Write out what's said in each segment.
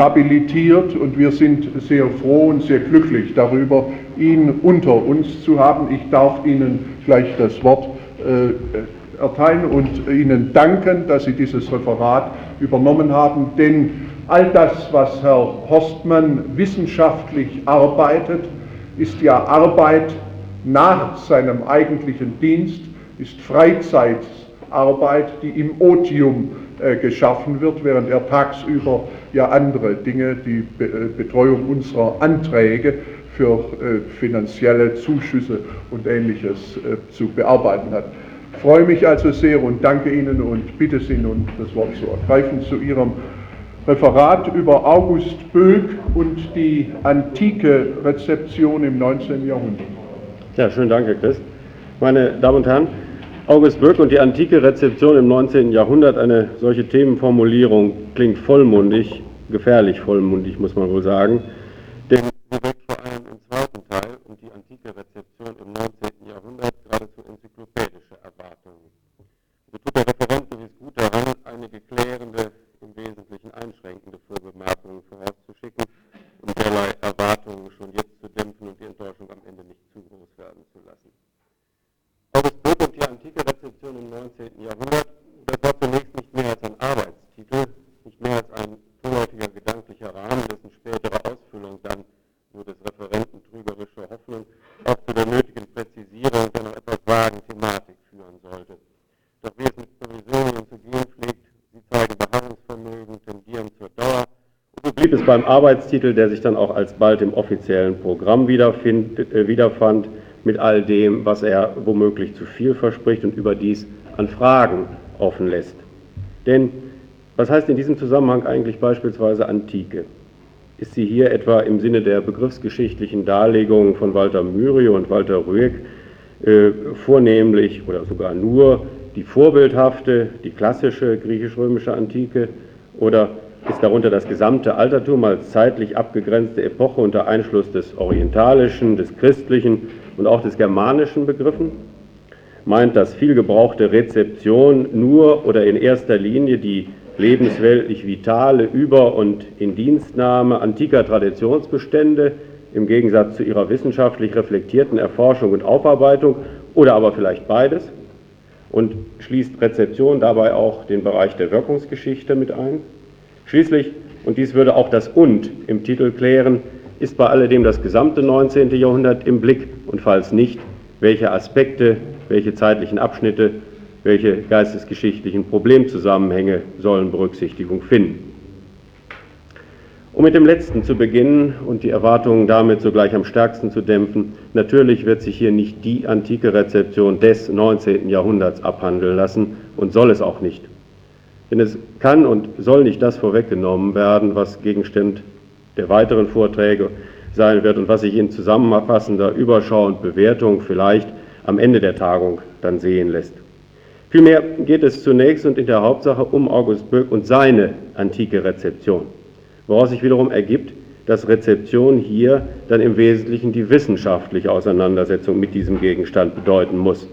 habilitiert und wir sind sehr froh und sehr glücklich darüber, ihn unter uns zu haben. Ich darf Ihnen gleich das Wort erteilen und Ihnen danken, dass Sie dieses Referat übernommen haben, denn all das, was Herr Horstmann wissenschaftlich arbeitet, ist ja Arbeit nach seinem eigentlichen Dienst, ist Freizeitarbeit, die im Otium geschaffen wird, während er tagsüber ja andere Dinge, die Betreuung unserer Anträge für finanzielle Zuschüsse und Ähnliches zu bearbeiten hat. Ich freue mich also sehr und danke Ihnen und bitte Sie nun, das Wort zu ergreifen zu Ihrem Referat über August Böck und die antike Rezeption im 19. Jahrhundert. Ja, schönen Dank, Herr Christ. Meine Damen und Herren, August Böck und die antike Rezeption im 19. Jahrhundert, eine solche Themenformulierung klingt vollmundig, gefährlich vollmundig, muss man wohl sagen, denn sie weckt vor allem im zweiten Teil und die antike Rezeption im 19. Jahrhundert geradezu enzyklopädische Erwartungen. So tut der Referent gewiss gut daran, einige klärende, im Wesentlichen einschränkende Vorbemerkungen vorauszuschicken, um derlei Erwartungen schon jetzt zu dämpfen und die Enttäuschung am Ende nicht zu groß werden zu lassen. August Böck und die antike Rezeption im 19. Jahrhundert, das war zunächst nicht mehr als ein Arbeitstitel, nicht mehr als ein vorläufiger gedanklicher Rahmen, dessen spätere Ausfüllung dann nur des Referenten trügerische Hoffnung auch zu der nötigen Präzisierung der noch etwas vagen Thematik führen sollte. Doch wie es mit Provisorien zu gehen pflegt, sie zeigen Beharrungsvermögen, tendieren zur Dauer. Und so blieb es beim Arbeitstitel, der sich dann auch alsbald im offiziellen Programm wiederfand, mit all dem, was er womöglich zu viel verspricht und überdies an Fragen offen lässt. Denn was heißt in diesem Zusammenhang eigentlich beispielsweise Antike? Ist sie hier etwa im Sinne der begriffsgeschichtlichen Darlegungen von Walter Mühre und Walter Rüegg vornehmlich oder sogar nur die vorbildhafte, die klassische griechisch-römische Antike, oder ist darunter das gesamte Altertum als zeitlich abgegrenzte Epoche unter Einschluss des orientalischen, des christlichen und auch des germanischen begriffen? Meint das viel gebrauchte Rezeption nur oder in erster Linie die lebensweltlich vitale Über- und Indienstnahme antiker Traditionsbestände im Gegensatz zu ihrer wissenschaftlich reflektierten Erforschung und Aufarbeitung, oder aber vielleicht beides? Und schließt Rezeption dabei auch den Bereich der Wirkungsgeschichte mit ein? Schließlich, und dies würde auch das Und im Titel klären, ist bei alledem das gesamte 19. Jahrhundert im Blick, und falls nicht, welche Aspekte, welche zeitlichen Abschnitte, welche geistesgeschichtlichen Problemzusammenhänge sollen Berücksichtigung finden. Um mit dem letzten zu beginnen und die Erwartungen damit sogleich am stärksten zu dämpfen, natürlich wird sich hier nicht die antike Rezeption des 19. Jahrhunderts abhandeln lassen und soll es auch nicht. Denn es kann und soll nicht das vorweggenommen werden, was Gegenstand der weiteren Vorträge sein wird und was sich in zusammenfassender Überschau und Bewertung vielleicht am Ende der Tagung dann sehen lässt. Vielmehr geht es zunächst und in der Hauptsache um August Böck und seine antike Rezeption, woraus sich wiederum ergibt, dass Rezeption hier dann im Wesentlichen die wissenschaftliche Auseinandersetzung mit diesem Gegenstand bedeuten muss.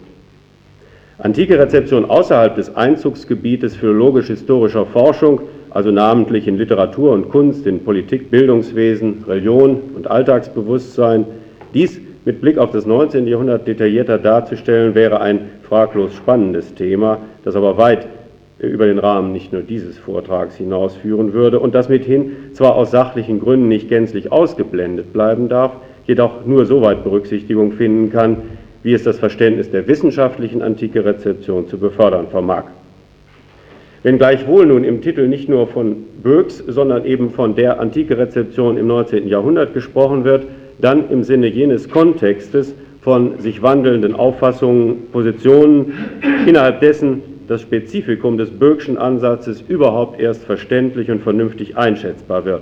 Antike Rezeption außerhalb des Einzugsgebietes philologisch-historischer Forschung, also namentlich in Literatur und Kunst, in Politik, Bildungswesen, Religion und Alltagsbewusstsein, dies mit Blick auf das 19. Jahrhundert detaillierter darzustellen, wäre ein fraglos spannendes Thema, das aber weit über den Rahmen nicht nur dieses Vortrags hinausführen würde und das mithin zwar aus sachlichen Gründen nicht gänzlich ausgeblendet bleiben darf, jedoch nur soweit Berücksichtigung finden kann, wie es das Verständnis der wissenschaftlichen antike Rezeption zu befördern vermag. Wenn gleichwohl nun im Titel nicht nur von Böcks, sondern eben von der antike Rezeption im 19. Jahrhundert gesprochen wird, dann im Sinne jenes Kontextes von sich wandelnden Auffassungen, Positionen, innerhalb dessen das Spezifikum des Böckschen Ansatzes überhaupt erst verständlich und vernünftig einschätzbar wird.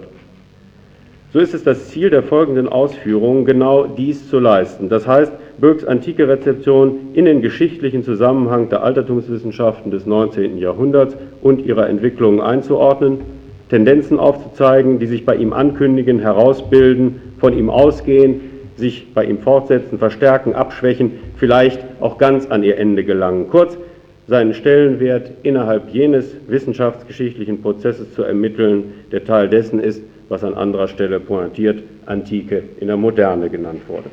So ist es das Ziel der folgenden Ausführungen, genau dies zu leisten. Das heißt, Böcks antike Rezeption in den geschichtlichen Zusammenhang der Altertumswissenschaften des 19. Jahrhunderts und ihrer Entwicklungen einzuordnen, Tendenzen aufzuzeigen, die sich bei ihm ankündigen, herausbilden, von ihm ausgehen, sich bei ihm fortsetzen, verstärken, abschwächen, vielleicht auch ganz an ihr Ende gelangen. Kurz, seinen Stellenwert innerhalb jenes wissenschaftsgeschichtlichen Prozesses zu ermitteln, der Teil dessen ist, was an anderer Stelle pointiert Antike in der Moderne genannt wurde.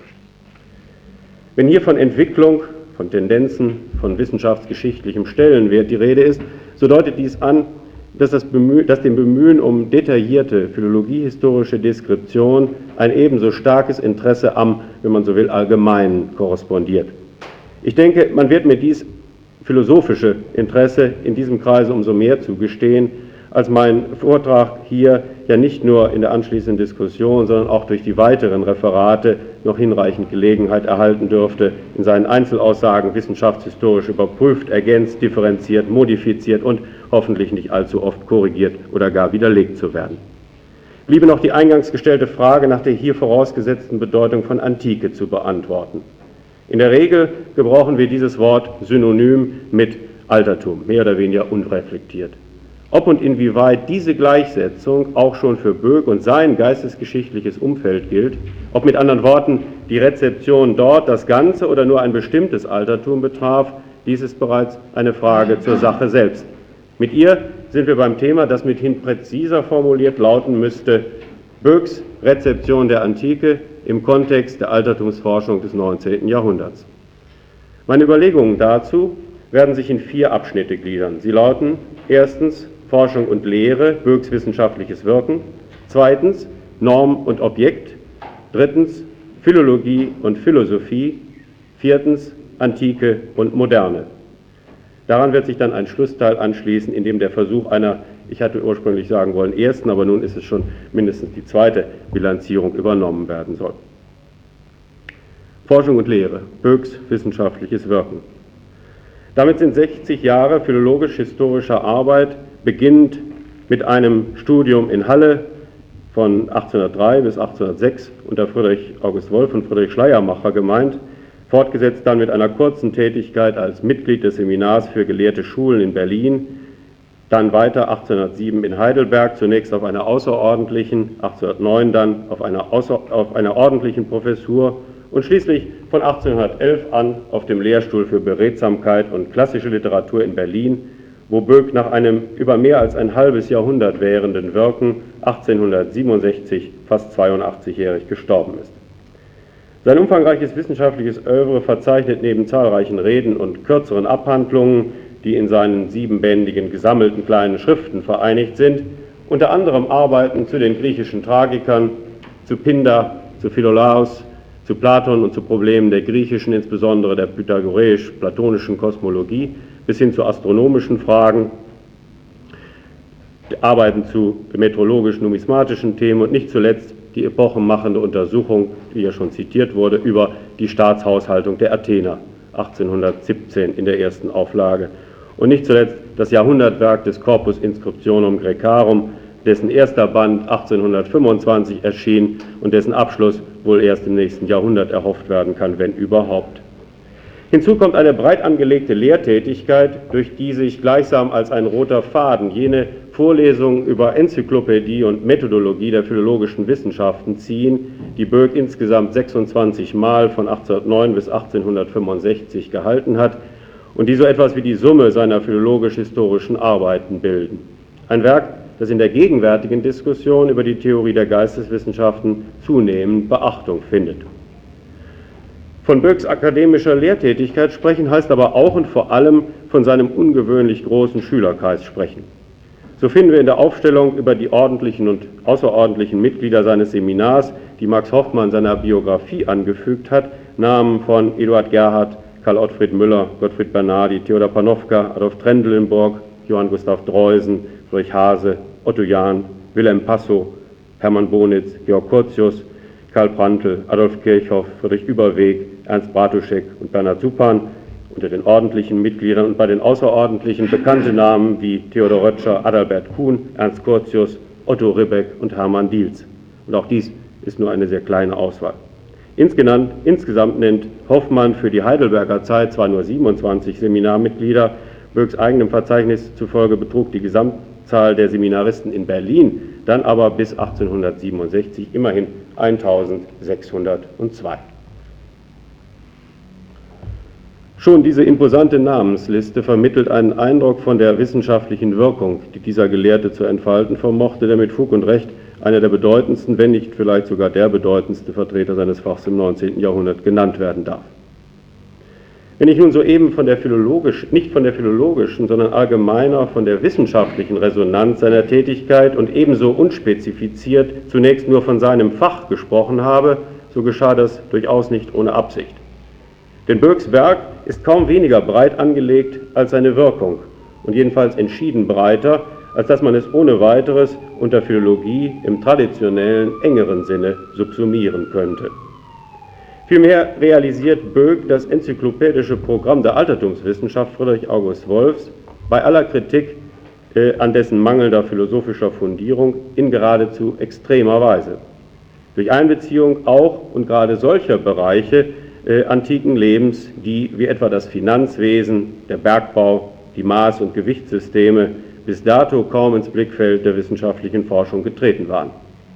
Wenn hier von Entwicklung, von Tendenzen, von wissenschaftsgeschichtlichem Stellenwert die Rede ist, so deutet dies an, dass dem Bemühen um detaillierte philologiehistorische Deskription ein ebenso starkes Interesse am, wenn man so will, Allgemeinen korrespondiert. Ich denke, man wird mir dies philosophische Interesse in diesem Kreise umso mehr zugestehen, als mein Vortrag hier ja nicht nur in der anschließenden Diskussion, sondern auch durch die weiteren Referate noch hinreichend Gelegenheit erhalten dürfte, in seinen Einzelaussagen wissenschaftshistorisch überprüft, ergänzt, differenziert, modifiziert und hoffentlich nicht allzu oft korrigiert oder gar widerlegt zu werden. Bliebe noch die eingangs gestellte Frage nach der hier vorausgesetzten Bedeutung von Antike zu beantworten. In der Regel gebrauchen wir dieses Wort synonym mit Altertum, mehr oder weniger unreflektiert. Ob und inwieweit diese Gleichsetzung auch schon für Böck und sein geistesgeschichtliches Umfeld gilt, ob mit anderen Worten die Rezeption dort das Ganze oder nur ein bestimmtes Altertum betraf, dies ist bereits eine Frage zur Sache selbst. Mit ihr sind wir beim Thema, das mithin präziser formuliert lauten müsste: Böcks Rezeption der Antike im Kontext der Altertumsforschung des 19. Jahrhunderts. Meine Überlegungen dazu werden sich in 4 Abschnitte gliedern. Sie lauten: Erstens Forschung und Lehre, Böcks wissenschaftliches Wirken. Zweitens Norm und Objekt. Drittens Philologie und Philosophie. Viertens Antike und Moderne. Daran wird sich dann ein Schlussteil anschließen, in dem der Versuch einer, ich hatte ursprünglich sagen wollen, ersten, aber nun ist es schon mindestens die zweite Bilanzierung übernommen werden soll. Forschung und Lehre, Böcks wissenschaftliches Wirken. Damit sind 60 Jahre philologisch-historischer Arbeit, beginnend mit einem Studium in Halle von 1803 bis 1806 unter Friedrich August Wolff und Friedrich Schleiermacher gemeint, fortgesetzt dann mit einer kurzen Tätigkeit als Mitglied des Seminars für gelehrte Schulen in Berlin, dann weiter 1807 in Heidelberg, zunächst auf einer außerordentlichen, 1809 dann auf einer ordentlichen Professur und schließlich von 1811 an auf dem Lehrstuhl für Beredsamkeit und klassische Literatur in Berlin, wo Böck nach einem über mehr als ein halbes Jahrhundert währenden Wirken 1867 fast 82-jährig gestorben ist. Sein umfangreiches wissenschaftliches Œuvre verzeichnet neben zahlreichen Reden und kürzeren Abhandlungen, die in seinen 7bändigen gesammelten kleinen Schriften vereinigt sind, unter anderem Arbeiten zu den griechischen Tragikern, zu Pindar, zu Philolaos, zu Platon und zu Problemen der griechischen, insbesondere der pythagoreisch-platonischen Kosmologie, bis hin zu astronomischen Fragen, Arbeiten zu metrologisch-numismatischen Themen und nicht zuletzt die epochenmachende Untersuchung, die ja schon zitiert wurde, über die Staatshaushaltung der Athener, 1817 in der ersten Auflage. Und nicht zuletzt das Jahrhundertwerk des Corpus Inscriptionum Graecarum, dessen erster Band 1825 erschien und dessen Abschluss wohl erst im nächsten Jahrhundert erhofft werden kann, wenn überhaupt. Hinzu kommt eine breit angelegte Lehrtätigkeit, durch die sich gleichsam als ein roter Faden jene Vorlesungen über Enzyklopädie und Methodologie der philologischen Wissenschaften ziehen, die Böck insgesamt 26 Mal von 1809 bis 1865 gehalten hat und die so etwas wie die Summe seiner philologisch-historischen Arbeiten bilden. Ein Werk, das in der gegenwärtigen Diskussion über die Theorie der Geisteswissenschaften zunehmend Beachtung findet. Von Böcks akademischer Lehrtätigkeit sprechen heißt aber auch und vor allem von seinem ungewöhnlich großen Schülerkreis sprechen. So finden wir in der Aufstellung über die ordentlichen und außerordentlichen Mitglieder seines Seminars, die Max Hoffmann seiner Biografie angefügt hat, Namen von Eduard Gerhard, Karl Ottfried Müller, Gottfried Bernardi, Theodor Panofka, Adolf Trendelenburg, Johann Gustav Dreusen, Friedrich Hase, Otto Jahn, Wilhelm Passow, Hermann Bonitz, Georg Curtius, Karl Prantl, Adolf Kirchhoff, Friedrich Überweg, Ernst Bratuschek und Bernhard Suppan unter den ordentlichen Mitgliedern und bei den außerordentlichen bekannte Namen wie Theodor Rötscher, Adalbert Kuhn, Ernst Curtius, Otto Ribbeck und Hermann Diels. Und auch dies ist nur eine sehr kleine Auswahl. Insgesamt nennt Hoffmann für die Heidelberger Zeit zwar nur 27 Seminarmitglieder, Böcks eigenem Verzeichnis zufolge betrug die Gesamtzahl der Seminaristen in Berlin dann aber bis 1867 immerhin 1602. Schon diese imposante Namensliste vermittelt einen Eindruck von der wissenschaftlichen Wirkung, die dieser Gelehrte zu entfalten vermochte, der mit Fug und Recht einer der bedeutendsten, wenn nicht vielleicht sogar der bedeutendste Vertreter seines Fachs im 19. Jahrhundert genannt werden darf. Wenn ich nun soeben nicht von der philologischen, sondern allgemeiner von der wissenschaftlichen Resonanz seiner Tätigkeit und ebenso unspezifiziert zunächst nur von seinem Fach gesprochen habe, so geschah das durchaus nicht ohne Absicht. Denn Boecks Werk ist kaum weniger breit angelegt als seine Wirkung und jedenfalls entschieden breiter, als dass man es ohne weiteres unter Philologie im traditionellen, engeren Sinne subsumieren könnte. Vielmehr realisiert Boeck das enzyklopädische Programm der Altertumswissenschaft Friedrich August Wolffs bei aller Kritik an dessen mangelnder philosophischer Fundierung in geradezu extremer Weise. Durch Einbeziehung auch und gerade solcher Bereiche antiken Lebens, die wie etwa das Finanzwesen, der Bergbau, die Maß- und Gewichtssysteme bis dato kaum ins Blickfeld der wissenschaftlichen Forschung getreten waren.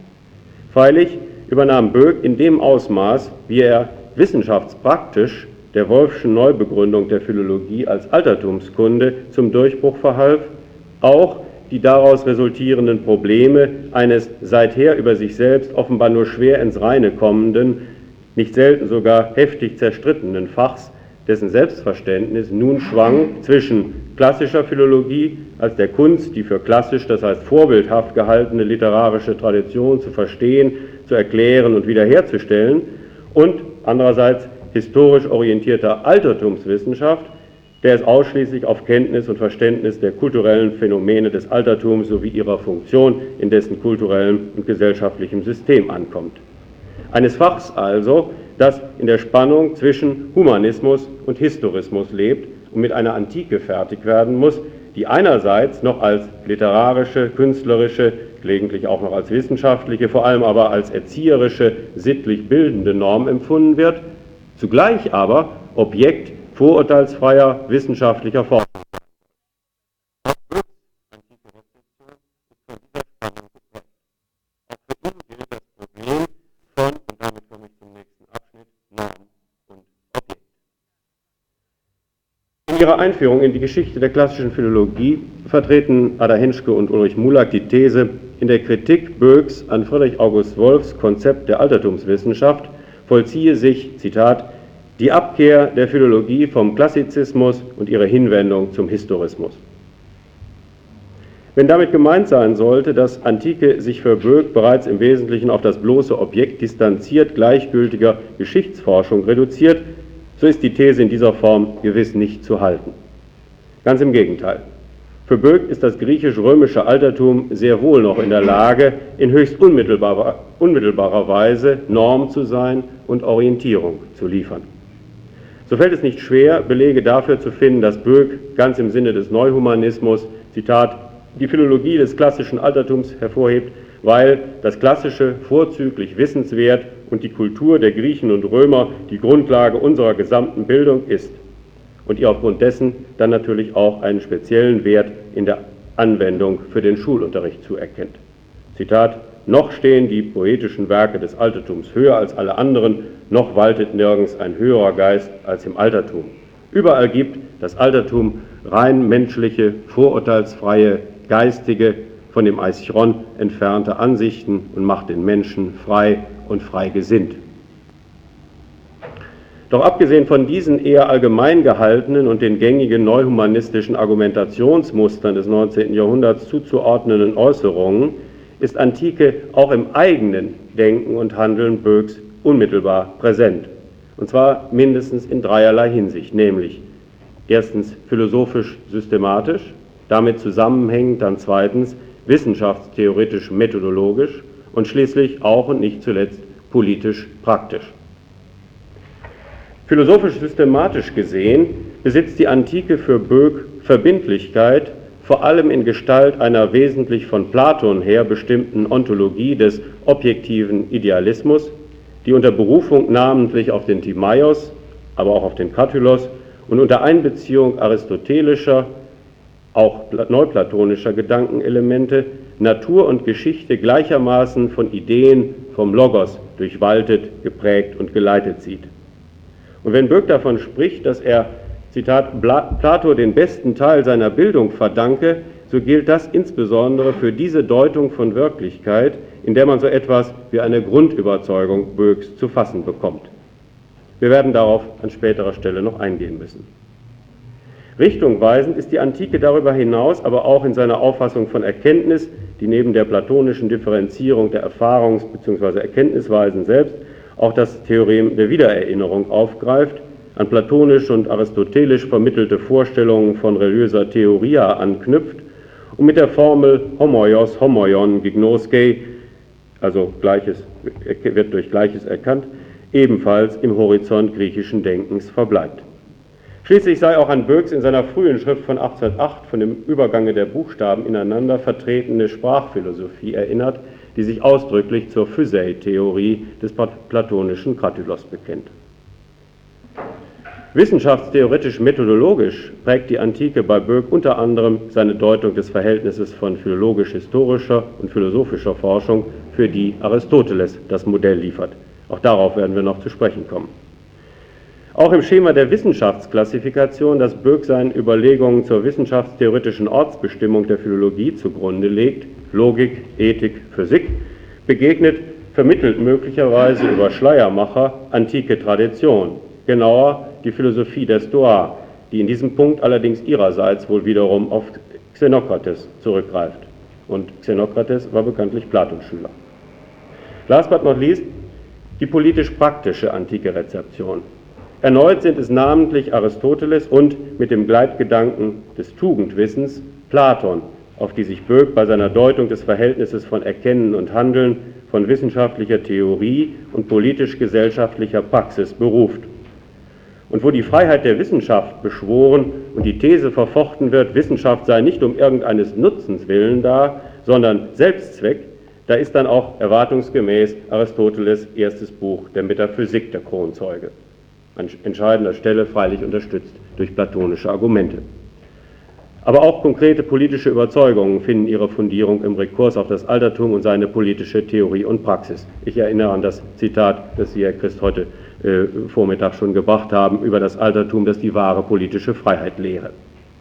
Freilich übernahm Boeck in dem Ausmaß, wie er wissenschaftspraktisch der Wolffschen Neubegründung der Philologie als Altertumskunde zum Durchbruch verhalf, auch die daraus resultierenden Probleme eines seither über sich selbst offenbar nur schwer ins Reine kommenden, nicht selten sogar heftig zerstrittenen Fachs, dessen Selbstverständnis nun schwang zwischen klassischer Philologie als der Kunst, die für klassisch, das heißt vorbildhaft gehaltene literarische Tradition zu verstehen, zu erklären und wiederherzustellen, und andererseits historisch orientierter Altertumswissenschaft, der es ausschließlich auf Kenntnis und Verständnis der kulturellen Phänomene des Altertums sowie ihrer Funktion in dessen kulturellem und gesellschaftlichem System ankommt. Eines Fachs also, das in der Spannung zwischen Humanismus und Historismus lebt und mit einer Antike fertig werden muss, die einerseits noch als literarische, künstlerische, gelegentlich auch noch als wissenschaftliche, vor allem aber als erzieherische, sittlich bildende Norm empfunden wird, zugleich aber Objekt vorurteilsfreier wissenschaftlicher Forschung. In ihrer Einführung in die Geschichte der klassischen Philologie vertreten Ada Henschke und Ulrich Mulak die These, in der Kritik Boecks an Friedrich August Wolffs Konzept der Altertumswissenschaft vollziehe sich, Zitat, die Abkehr der Philologie vom Klassizismus und ihre Hinwendung zum Historismus. Wenn damit gemeint sein sollte, dass Antike sich für Boeck bereits im Wesentlichen auf das bloße Objekt distanziert gleichgültiger Geschichtsforschung reduziert, so ist die These in dieser Form gewiss nicht zu halten. Ganz im Gegenteil. Für Boeck ist das griechisch-römische Altertum sehr wohl noch in der Lage, in höchst unmittelbarer Weise Norm zu sein und Orientierung zu liefern. So fällt es nicht schwer, Belege dafür zu finden, dass Boeck ganz im Sinne des Neuhumanismus, Zitat, die Philologie des klassischen Altertums hervorhebt, weil das Klassische vorzüglich wissenswert und die Kultur der Griechen und Römer die Grundlage unserer gesamten Bildung ist und ihr aufgrund dessen dann natürlich auch einen speziellen Wert in der Anwendung für den Schulunterricht zuerkennt. Zitat, noch stehen die poetischen Werke des Altertums höher als alle anderen, noch waltet nirgends ein höherer Geist als im Altertum. Überall gibt das Altertum rein menschliche, vorurteilsfreie, geistige, von dem Aischron entfernte Ansichten und macht den Menschen frei und frei gesinnt. Doch abgesehen von diesen eher allgemein gehaltenen und den gängigen neuhumanistischen Argumentationsmustern des 19. Jahrhunderts zuzuordnenden Äußerungen ist Antike auch im eigenen Denken und Handeln Boecks unmittelbar präsent. Und zwar mindestens in dreierlei Hinsicht, nämlich erstens philosophisch-systematisch, damit zusammenhängend dann zweitens wissenschaftstheoretisch-methodologisch und schließlich auch und nicht zuletzt politisch-praktisch. Philosophisch-systematisch gesehen besitzt die Antike für Boeck Verbindlichkeit, vor allem in Gestalt einer wesentlich von Platon her bestimmten Ontologie des objektiven Idealismus, die unter Berufung namentlich auf den Timaios, aber auch auf den Katylos und unter Einbeziehung aristotelischer, auch neuplatonischer Gedankenelemente Natur und Geschichte gleichermaßen von Ideen vom Logos durchwaltet, geprägt und geleitet sieht. Und wenn Boeck davon spricht, dass er, Zitat, Plato den besten Teil seiner Bildung verdanke, so gilt das insbesondere für diese Deutung von Wirklichkeit, in der man so etwas wie eine Grundüberzeugung Boecks zu fassen bekommt. Wir werden darauf an späterer Stelle noch eingehen müssen. Richtungweisend ist die Antike darüber hinaus aber auch in seiner Auffassung von Erkenntnis, die neben der platonischen Differenzierung der Erfahrungs- bzw. Erkenntnisweisen selbst auch das Theorem der Wiedererinnerung aufgreift, an platonisch und aristotelisch vermittelte Vorstellungen von religiöser Theoria anknüpft und mit der Formel homoios homoion gignoskei, also Gleiches wird durch Gleiches erkannt, ebenfalls im Horizont griechischen Denkens verbleibt. Schließlich sei auch an Boecks in seiner frühen Schrift von 1808 von dem Übergange der Buchstaben ineinander vertretene Sprachphilosophie erinnert, die sich ausdrücklich zur Physei-Theorie des platonischen Kratylos bekennt. Wissenschaftstheoretisch-methodologisch prägt die Antike bei Boeck unter anderem seine Deutung des Verhältnisses von philologisch-historischer und philosophischer Forschung, für die Aristoteles das Modell liefert. Auch darauf werden wir noch zu sprechen kommen. Auch im Schema der Wissenschaftsklassifikation, das Boeck seinen Überlegungen zur wissenschaftstheoretischen Ortsbestimmung der Philologie zugrunde legt, Logik, Ethik, Physik, begegnet vermittelt möglicherweise über Schleiermacher antike Tradition, genauer die Philosophie der Stoa, die in diesem Punkt allerdings ihrerseits wohl wiederum auf Xenokrates zurückgreift. Und Xenokrates war bekanntlich Platons Schüler. Last but not least die politisch-praktische antike Rezeption. Erneut sind es namentlich Aristoteles und mit dem Gleitgedanken des Tugendwissens Platon, auf die sich Boeck bei seiner Deutung des Verhältnisses von Erkennen und Handeln, von wissenschaftlicher Theorie und politisch-gesellschaftlicher Praxis beruft. Und wo die Freiheit der Wissenschaft beschworen und die These verfochten wird, Wissenschaft sei nicht um irgendeines Nutzens willen da, sondern Selbstzweck, da ist dann auch erwartungsgemäß Aristoteles' erstes Buch der Metaphysik der Kronzeuge. An entscheidender Stelle freilich unterstützt durch platonische Argumente. Aber auch konkrete politische Überzeugungen finden ihre Fundierung im Rekurs auf das Altertum und seine politische Theorie und Praxis. Ich erinnere an das Zitat, das Sie, Herr Christ, heute Vormittag schon gebracht haben, über das Altertum, das die wahre politische Freiheit lehre.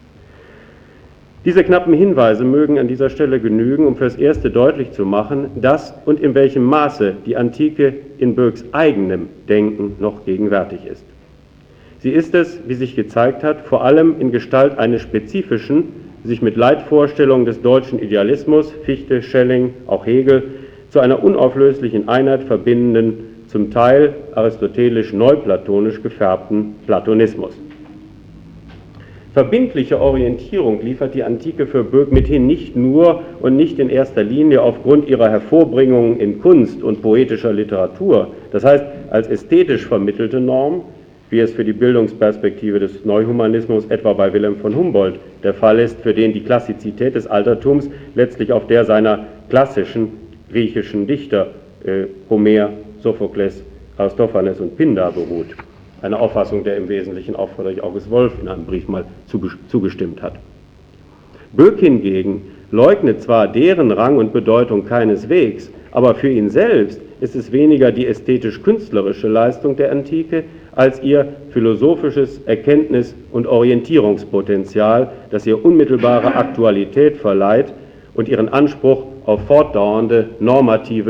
Diese knappen Hinweise mögen an dieser Stelle genügen, um fürs Erste deutlich zu machen, dass und in welchem Maße die Antike in Boecks eigenem Denken noch gegenwärtig ist. Sie ist es, wie sich gezeigt hat, vor allem in Gestalt eines spezifischen, sich mit Leitvorstellungen des deutschen Idealismus, Fichte, Schelling, auch Hegel, zu einer unauflöslichen Einheit verbindenden, zum Teil aristotelisch-neuplatonisch gefärbten Platonismus. Verbindliche Orientierung liefert die Antike für Boeck mithin nicht nur und nicht in erster Linie aufgrund ihrer Hervorbringungen in Kunst und poetischer Literatur, das heißt als ästhetisch vermittelte Norm, wie es für die Bildungsperspektive des Neuhumanismus etwa bei Wilhelm von Humboldt der Fall ist, für den die Klassizität des Altertums letztlich auf der seiner klassischen griechischen Dichter Homer, Sophokles, Aristophanes und Pindar beruht. Eine Auffassung, der im Wesentlichen auch Friedrich August Wolff in einem Brief mal zugestimmt hat. Boeck hingegen leugnet zwar deren Rang und Bedeutung keineswegs, aber für ihn selbst ist es weniger die ästhetisch-künstlerische Leistung der Antike als ihr philosophisches Erkenntnis- und Orientierungspotenzial, das ihr unmittelbare Aktualität verleiht und ihren Anspruch auf fortdauernde normative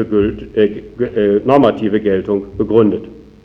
Geltung begründet.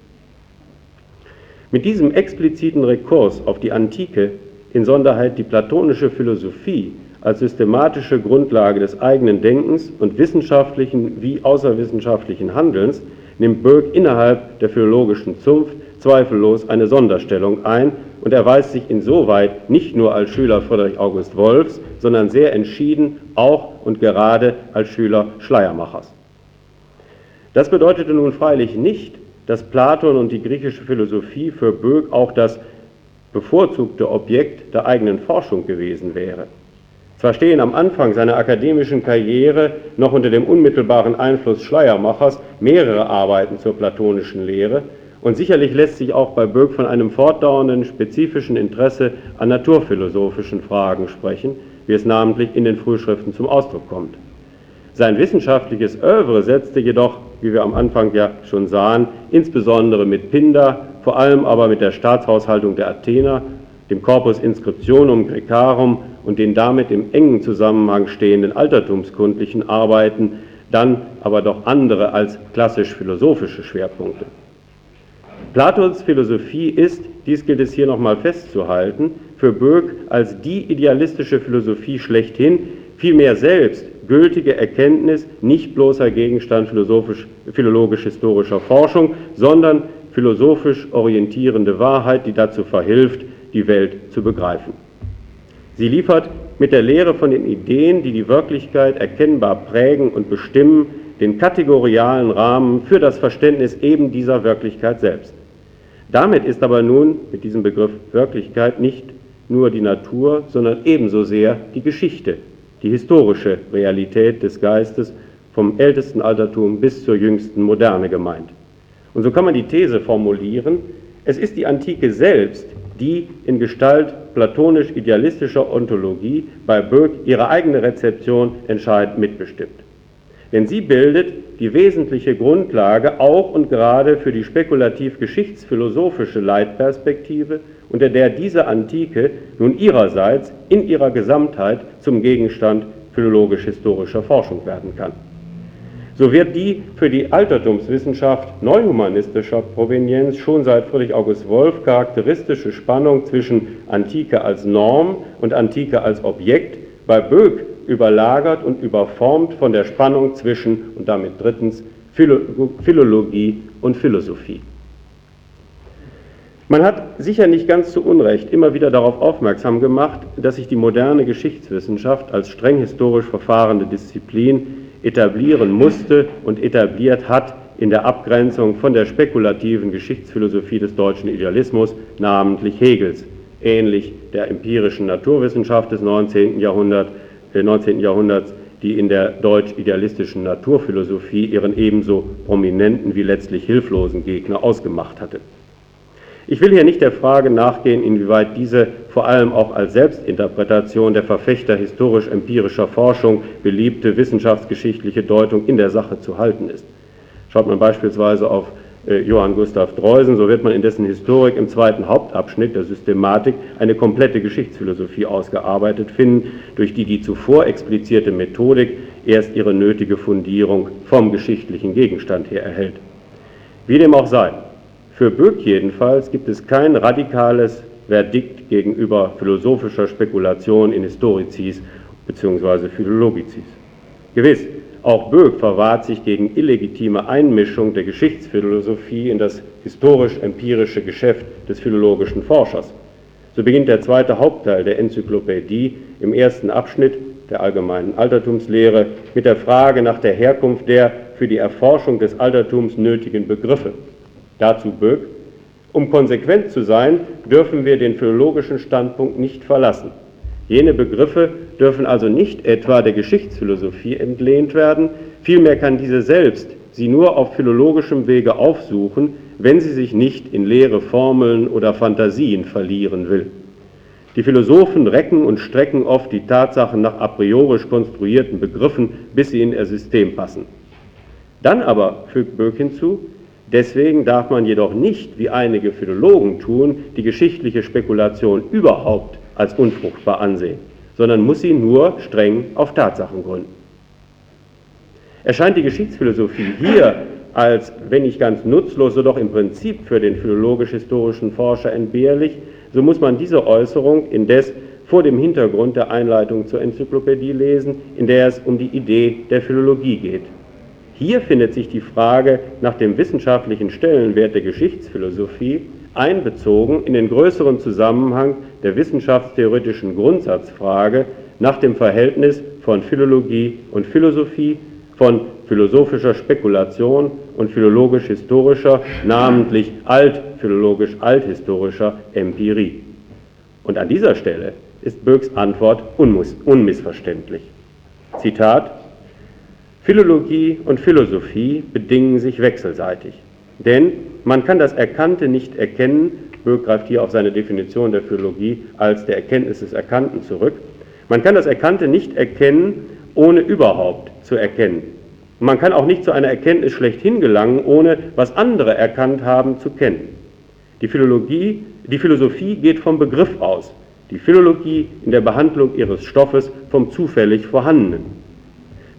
Mit diesem expliziten Rekurs auf die Antike, insonderheit die platonische Philosophie als systematische Grundlage des eigenen Denkens und wissenschaftlichen wie außerwissenschaftlichen Handelns, nimmt Boeck innerhalb der philologischen Zunft zweifellos eine Sonderstellung ein und erweist sich insoweit nicht nur als Schüler Friedrich August Wolffs, sondern sehr entschieden auch und gerade als Schüler Schleiermachers. Das bedeutete nun freilich nicht, dass Platon und die griechische Philosophie für Boeck auch das bevorzugte Objekt der eigenen Forschung gewesen wäre. Zwar stehen am Anfang seiner akademischen Karriere noch unter dem unmittelbaren Einfluss Schleiermachers mehrere Arbeiten zur platonischen Lehre und sicherlich lässt sich auch bei Boeck von einem fortdauernden spezifischen Interesse an naturphilosophischen Fragen sprechen, wie es namentlich in den Frühschriften zum Ausdruck kommt. Sein wissenschaftliches Œuvre setzte jedoch, wie wir am Anfang ja schon sahen, insbesondere mit Pindar, vor allem aber mit der Staatshaushaltung der Athener, dem Corpus Inscriptionum Graecarum und den damit im engen Zusammenhang stehenden altertumskundlichen Arbeiten dann aber doch andere als klassisch-philosophische Schwerpunkte. Platons Philosophie ist, dies gilt es hier nochmal festzuhalten, für Böck als die idealistische Philosophie schlechthin, vielmehr selbst gültige Erkenntnis, nicht bloßer Gegenstand philologisch-historischer Forschung, sondern philosophisch orientierende Wahrheit, die dazu verhilft, die Welt zu begreifen. Sie liefert mit der Lehre von den Ideen, die die Wirklichkeit erkennbar prägen und bestimmen, den kategorialen Rahmen für das Verständnis eben dieser Wirklichkeit selbst. Damit ist aber nun mit diesem Begriff Wirklichkeit nicht nur die Natur, sondern ebenso sehr die Geschichte, die historische Realität des Geistes vom ältesten Altertum bis zur jüngsten Moderne gemeint. Und so kann man die These formulieren, es ist die Antike selbst, die in Gestalt platonisch-idealistischer Ontologie bei Böck ihre eigene Rezeption entscheidend mitbestimmt. Denn sie bildet die wesentliche Grundlage auch und gerade für die spekulativ-geschichtsphilosophische Leitperspektive, unter der diese Antike nun ihrerseits in ihrer Gesamtheit zum Gegenstand philologisch-historischer Forschung werden kann. So wird die für die Altertumswissenschaft neuhumanistischer Provenienz schon seit Friedrich August Wolff charakteristische Spannung zwischen Antike als Norm und Antike als Objekt bei Böck überlagert und überformt von der Spannung zwischen, und damit drittens, Philologie und Philosophie. Man hat sicher nicht ganz zu Unrecht immer wieder darauf aufmerksam gemacht, dass sich die moderne Geschichtswissenschaft als streng historisch verfahrende Disziplin etablieren musste und etabliert hat in der Abgrenzung von der spekulativen Geschichtsphilosophie des deutschen Idealismus, namentlich Hegels, ähnlich der empirischen Naturwissenschaft des 19. Jahrhunderts, die in der deutsch-idealistischen Naturphilosophie ihren ebenso prominenten wie letztlich hilflosen Gegner ausgemacht hatte. Ich will hier nicht der Frage nachgehen, inwieweit diese vor allem auch als Selbstinterpretation der Verfechter historisch-empirischer Forschung beliebte wissenschaftsgeschichtliche Deutung in der Sache zu halten ist. Schaut man beispielsweise auf Johann Gustav Dreusen, so wird man in dessen Historik im zweiten Hauptabschnitt der Systematik eine komplette Geschichtsphilosophie ausgearbeitet finden, durch die zuvor explizierte Methodik erst ihre nötige Fundierung vom geschichtlichen Gegenstand her erhält. Wie dem auch sei, für Böck jedenfalls gibt es kein radikales Verdikt gegenüber philosophischer Spekulation in Historicis bzw. Philologicis. Gewiss, auch Böck verwahrt sich gegen illegitime Einmischung der Geschichtsphilosophie in das historisch-empirische Geschäft des philologischen Forschers. So beginnt der zweite Hauptteil der Enzyklopädie im ersten Abschnitt der allgemeinen Altertumslehre mit der Frage nach der Herkunft der für die Erforschung des Altertums nötigen Begriffe. Dazu Böck: Um konsequent zu sein, dürfen wir den philologischen Standpunkt nicht verlassen. Jene Begriffe dürfen also nicht etwa der Geschichtsphilosophie entlehnt werden, vielmehr kann diese selbst sie nur auf philologischem Wege aufsuchen, wenn sie sich nicht in leere Formeln oder Fantasien verlieren will. Die Philosophen recken und strecken oft die Tatsachen nach a priorisch konstruierten Begriffen, bis sie in ihr System passen. Dann aber, fügt Böck hinzu, deswegen darf man jedoch nicht, wie einige Philologen tun, die geschichtliche Spekulation überhaupt als unfruchtbar ansehen, sondern muss sie nur streng auf Tatsachen gründen. Erscheint die Geschichtsphilosophie hier als, wenn nicht ganz nutzlos, so doch im Prinzip für den philologisch-historischen Forscher entbehrlich, so muss man diese Äußerung indes vor dem Hintergrund der Einleitung zur Enzyklopädie lesen, in der es um die Idee der Philologie geht. Hier findet sich die Frage nach dem wissenschaftlichen Stellenwert der Geschichtsphilosophie einbezogen in den größeren Zusammenhang der wissenschaftstheoretischen Grundsatzfrage nach dem Verhältnis von Philologie und Philosophie, von philosophischer Spekulation und philologisch-historischer, namentlich altphilologisch-althistorischer Empirie. Und an dieser Stelle ist Böcks Antwort unmissverständlich. Zitat: Philologie und Philosophie bedingen sich wechselseitig, denn man kann das Erkannte nicht erkennen. Böck greift hier auf seine Definition der Philologie als der Erkenntnis des Erkannten zurück. Man kann das Erkannte nicht erkennen, ohne überhaupt zu erkennen. Man kann auch nicht zu einer Erkenntnis schlechthin gelangen, ohne was andere erkannt haben zu kennen. Die Philosophie geht vom Begriff aus, die Philologie in der Behandlung ihres Stoffes vom zufällig Vorhandenen.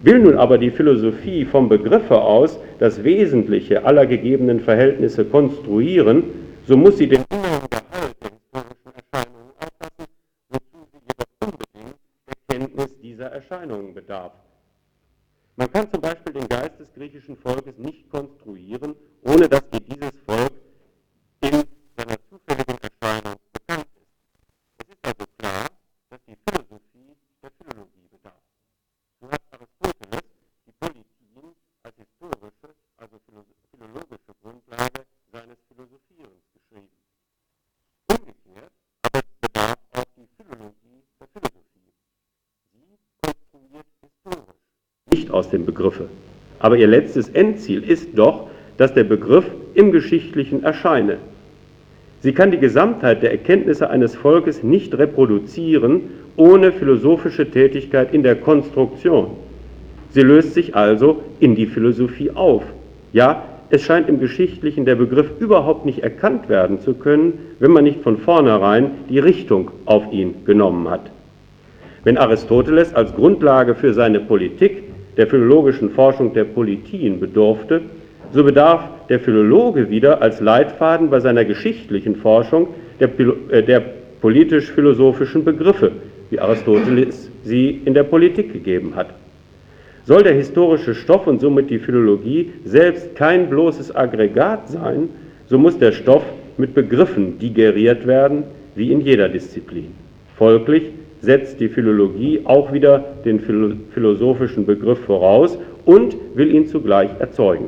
Will nun aber die Philosophie vom Begriffe aus das Wesentliche aller gegebenen Verhältnisse konstruieren, so muss sie den inneren Gehalt der historischen Erscheinungen auffassen, wozu sie jedoch unbedingt der Kenntnis dieser Erscheinungen bedarf. Man kann zum Beispiel den Geist des griechischen Volkes nicht konstruieren, ohne dass ihr dieses Volk in seiner zufälligen Erscheinung bekannt ist. Es ist also klar, dass die Philosophie der Philologie bedarf. So hat Aristoteles die Politien als historische, also philologische Grundlage seines Philosophierens geschrieben. Umgekehrt aber bedarf auch die Philologie der Philosophie. Sie konstruiert historisch, nicht aus dem Begriffe. Aber ihr letztes Endziel ist doch, dass der Begriff im Geschichtlichen erscheine. Sie kann die Gesamtheit der Erkenntnisse eines Volkes nicht reproduzieren, ohne philosophische Tätigkeit in der Konstruktion. Sie löst sich also in die Philosophie auf. Ja, es scheint im Geschichtlichen der Begriff überhaupt nicht erkannt werden zu können, wenn man nicht von vornherein die Richtung auf ihn genommen hat. Wenn Aristoteles als Grundlage für seine Politik der philologischen Forschung der Politien bedurfte, so bedarf der Philologe wieder als Leitfaden bei seiner geschichtlichen Forschung der politisch-philosophischen Begriffe, wie Aristoteles sie in der Politik gegeben hat. Soll der historische Stoff und somit die Philologie selbst kein bloßes Aggregat sein, so muss der Stoff mit Begriffen digeriert werden, wie in jeder Disziplin. Folglich setzt die Philologie auch wieder den philosophischen Begriff voraus und will ihn zugleich erzeugen.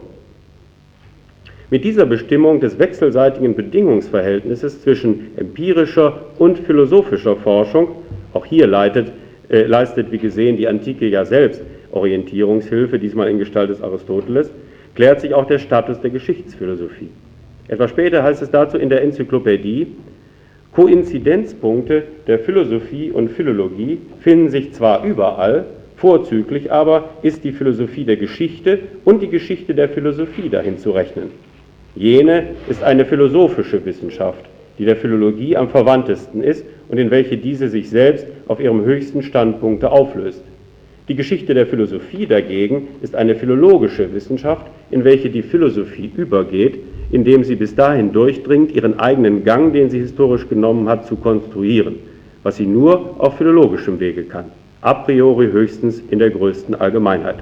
Mit dieser Bestimmung des wechselseitigen Bedingungsverhältnisses zwischen empirischer und philosophischer Forschung, auch hier leistet, wie gesehen, die Antike ja selbst Orientierungshilfe, diesmal in Gestalt des Aristoteles, klärt sich auch der Status der Geschichtsphilosophie. Etwas später heißt es dazu in der Enzyklopädie: Koinzidenzpunkte der Philosophie und Philologie finden sich zwar überall, vorzüglich aber ist die Philosophie der Geschichte und die Geschichte der Philosophie dahin zu rechnen. Jene ist eine philosophische Wissenschaft, die der Philologie am verwandtesten ist und in welche diese sich selbst auf ihrem höchsten Standpunkte auflöst. Die Geschichte der Philosophie dagegen ist eine philologische Wissenschaft, in welche die Philosophie übergeht, indem sie bis dahin durchdringt, ihren eigenen Gang, den sie historisch genommen hat, zu konstruieren, was sie nur auf philologischem Wege kann, a priori höchstens in der größten Allgemeinheit.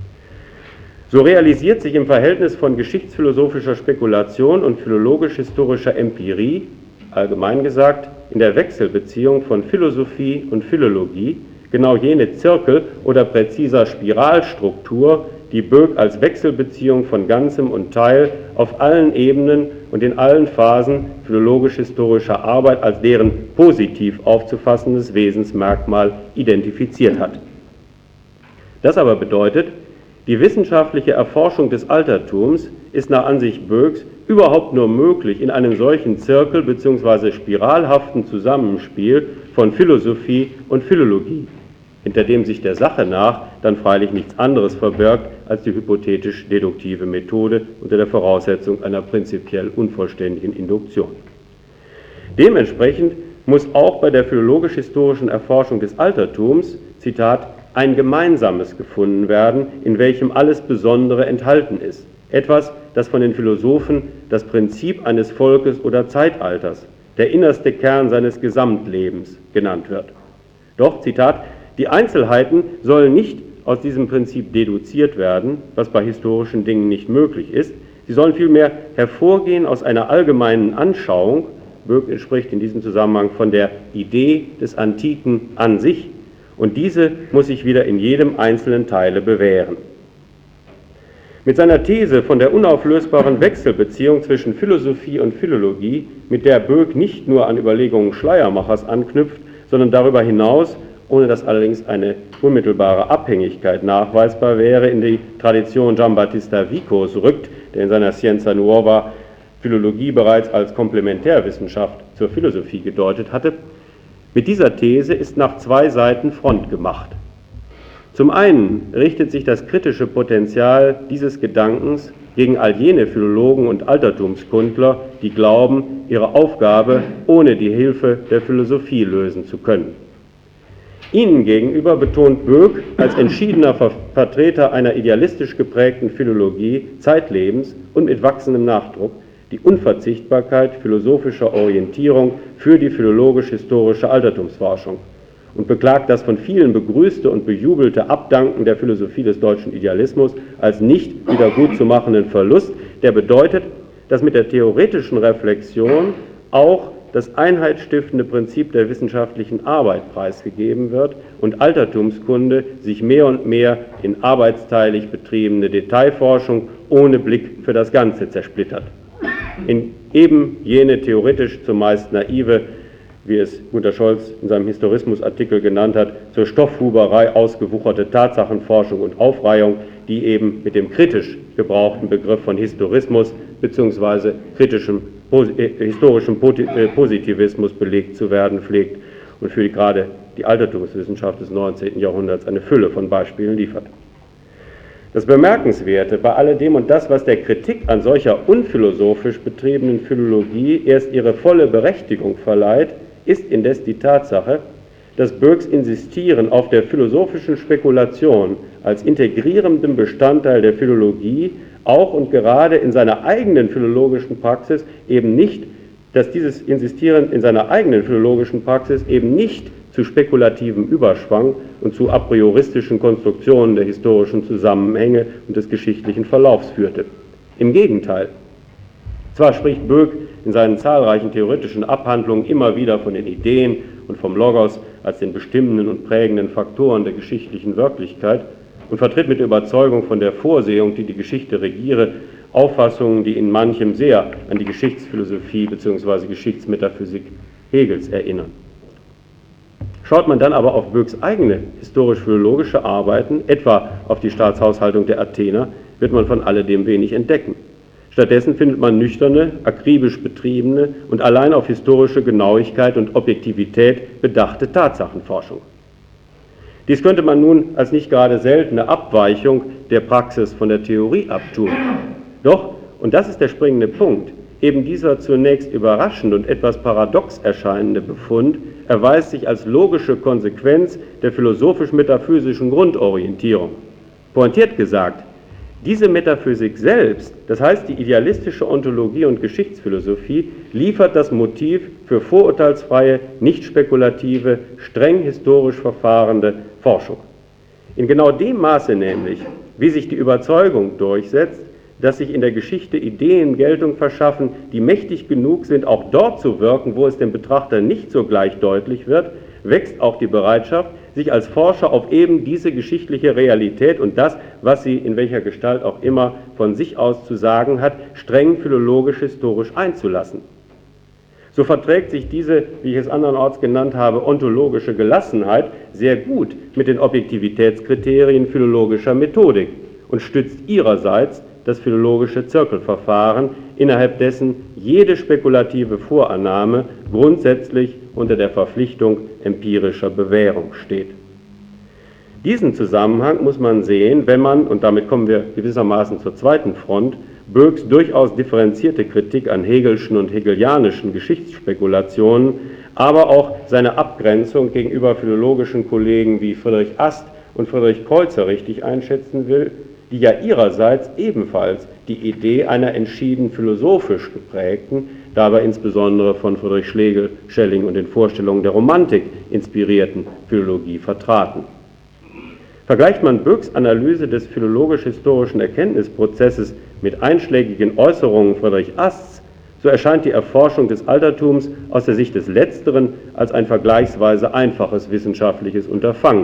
So realisiert sich im Verhältnis von geschichtsphilosophischer Spekulation und philologisch-historischer Empirie, allgemein gesagt, in der Wechselbeziehung von Philosophie und Philologie genau jene Zirkel- oder präziser Spiralstruktur, die Böck als Wechselbeziehung von Ganzem und Teil auf allen Ebenen und in allen Phasen philologisch-historischer Arbeit als deren positiv aufzufassendes Wesensmerkmal identifiziert hat. Das aber bedeutet, die wissenschaftliche Erforschung des Altertums ist nach Ansicht Böcks überhaupt nur möglich in einem solchen Zirkel- bzw. spiralhaften Zusammenspiel von Philosophie und Philologie, hinter dem sich der Sache nach dann freilich nichts anderes verbirgt als die hypothetisch-deduktive Methode unter der Voraussetzung einer prinzipiell unvollständigen Induktion. Dementsprechend muss auch bei der philologisch-historischen Erforschung des Altertums, Zitat, ein Gemeinsames gefunden werden, in welchem alles Besondere enthalten ist, etwas, das von den Philosophen das Prinzip eines Volkes oder Zeitalters, der innerste Kern seines Gesamtlebens genannt wird. Doch, Zitat, die Einzelheiten sollen nicht aus diesem Prinzip deduziert werden, was bei historischen Dingen nicht möglich ist. Sie sollen vielmehr hervorgehen aus einer allgemeinen Anschauung. Böck spricht in diesem Zusammenhang von der Idee des Antiken an sich, und diese muss sich wieder in jedem einzelnen Teile bewähren. Mit seiner These von der unauflösbaren Wechselbeziehung zwischen Philosophie und Philologie, mit der Böck nicht nur an Überlegungen Schleiermachers anknüpft, sondern darüber hinaus, ohne dass allerdings eine unmittelbare Abhängigkeit nachweisbar wäre, in die Tradition Giambattista Vicos rückt, der in seiner Scienza Nuova Philologie bereits als Komplementärwissenschaft zur Philosophie gedeutet hatte. Mit dieser These ist nach zwei Seiten Front gemacht. Zum einen richtet sich das kritische Potenzial dieses Gedankens gegen all jene Philologen und Altertumskundler, die glauben, ihre Aufgabe ohne die Hilfe der Philosophie lösen zu können. Ihnen gegenüber betont Böck als entschiedener Vertreter einer idealistisch geprägten Philologie zeitlebens und mit wachsendem Nachdruck die Unverzichtbarkeit philosophischer Orientierung für die philologisch-historische Altertumsforschung und beklagt das von vielen begrüßte und bejubelte Abdanken der Philosophie des deutschen Idealismus als nicht wiedergutzumachenden Verlust, der bedeutet, dass mit der theoretischen Reflexion auch das einheitsstiftende Prinzip der wissenschaftlichen Arbeit preisgegeben wird und Altertumskunde sich mehr und mehr in arbeitsteilig betriebene Detailforschung ohne Blick für das Ganze zersplittert. In eben jene theoretisch zumeist naive, wie es Gunter Scholz in seinem Historismusartikel genannt hat, zur Stoffhuberei ausgewucherte Tatsachenforschung und Aufreihung, die eben mit dem kritisch gebrauchten Begriff von Historismus bzw. historischem Positivismus belegt zu werden pflegt und für gerade die Altertumswissenschaft des 19. Jahrhunderts eine Fülle von Beispielen liefert. Das Bemerkenswerte bei alledem und das, was der Kritik an solcher unphilosophisch betriebenen Philologie erst ihre volle Berechtigung verleiht, ist indes die Tatsache, dass Böcks Insistieren auf der philosophischen Spekulation als integrierendem Bestandteil der Philologie auch und gerade in seiner eigenen philologischen Praxis eben nicht, dass dieses Insistieren in seiner eigenen philologischen Praxis eben nicht zu spekulativem Überschwang und zu a prioristischen Konstruktionen der historischen Zusammenhänge und des geschichtlichen Verlaufs führte. Im Gegenteil. Zwar spricht Böck in seinen zahlreichen theoretischen Abhandlungen immer wieder von den Ideen und vom Logos als den bestimmenden und prägenden Faktoren der geschichtlichen Wirklichkeit und vertritt mit der Überzeugung von der Vorsehung, die die Geschichte regiere, Auffassungen, die in manchem sehr an die Geschichtsphilosophie bzw. Geschichtsmetaphysik Hegels erinnern. Schaut man dann aber auf Böcks eigene historisch-philologische Arbeiten, etwa auf die Staatshaushaltung der Athener, wird man von alledem wenig entdecken. Stattdessen findet man nüchterne, akribisch betriebene und allein auf historische Genauigkeit und Objektivität bedachte Tatsachenforschung. Dies könnte man nun als nicht gerade seltene Abweichung der Praxis von der Theorie abtun. Doch, und das ist der springende Punkt, eben dieser zunächst überraschend und etwas paradox erscheinende Befund erweist sich als logische Konsequenz der philosophisch-metaphysischen Grundorientierung. Pointiert gesagt, diese Metaphysik selbst, das heißt die idealistische Ontologie und Geschichtsphilosophie, liefert das Motiv für vorurteilsfreie, nicht spekulative, streng historisch verfahrende Forschung. In genau dem Maße nämlich, wie sich die Überzeugung durchsetzt, dass sich in der Geschichte Ideen Geltung verschaffen, die mächtig genug sind, auch dort zu wirken, wo es dem Betrachter nicht sogleich deutlich wird, wächst auch die Bereitschaft, sich als Forscher auf eben diese geschichtliche Realität und das, was sie in welcher Gestalt auch immer von sich aus zu sagen hat, streng philologisch-historisch einzulassen. So verträgt sich diese, wie ich es andernorts genannt habe, ontologische Gelassenheit sehr gut mit den Objektivitätskriterien philologischer Methodik und stützt ihrerseits das philologische Zirkelverfahren, innerhalb dessen jede spekulative Vorannahme grundsätzlich unter der Verpflichtung empirischer Bewährung steht. Diesen Zusammenhang muss man sehen, wenn man, und damit kommen wir gewissermaßen zur zweiten Front, Böcks durchaus differenzierte Kritik an hegelschen und hegelianischen Geschichtsspekulationen, aber auch seine Abgrenzung gegenüber philologischen Kollegen wie Friedrich Ast und Friedrich Keutzer richtig einschätzen will, die ja ihrerseits ebenfalls die Idee einer entschieden philosophisch geprägten, dabei insbesondere von Friedrich Schlegel, Schelling und den Vorstellungen der Romantik inspirierten Philologie vertraten. Vergleicht man Böcks Analyse des philologisch-historischen Erkenntnisprozesses mit einschlägigen Äußerungen Friedrich Asts, so erscheint die Erforschung des Altertums aus der Sicht des Letzteren als ein vergleichsweise einfaches wissenschaftliches Unterfangen.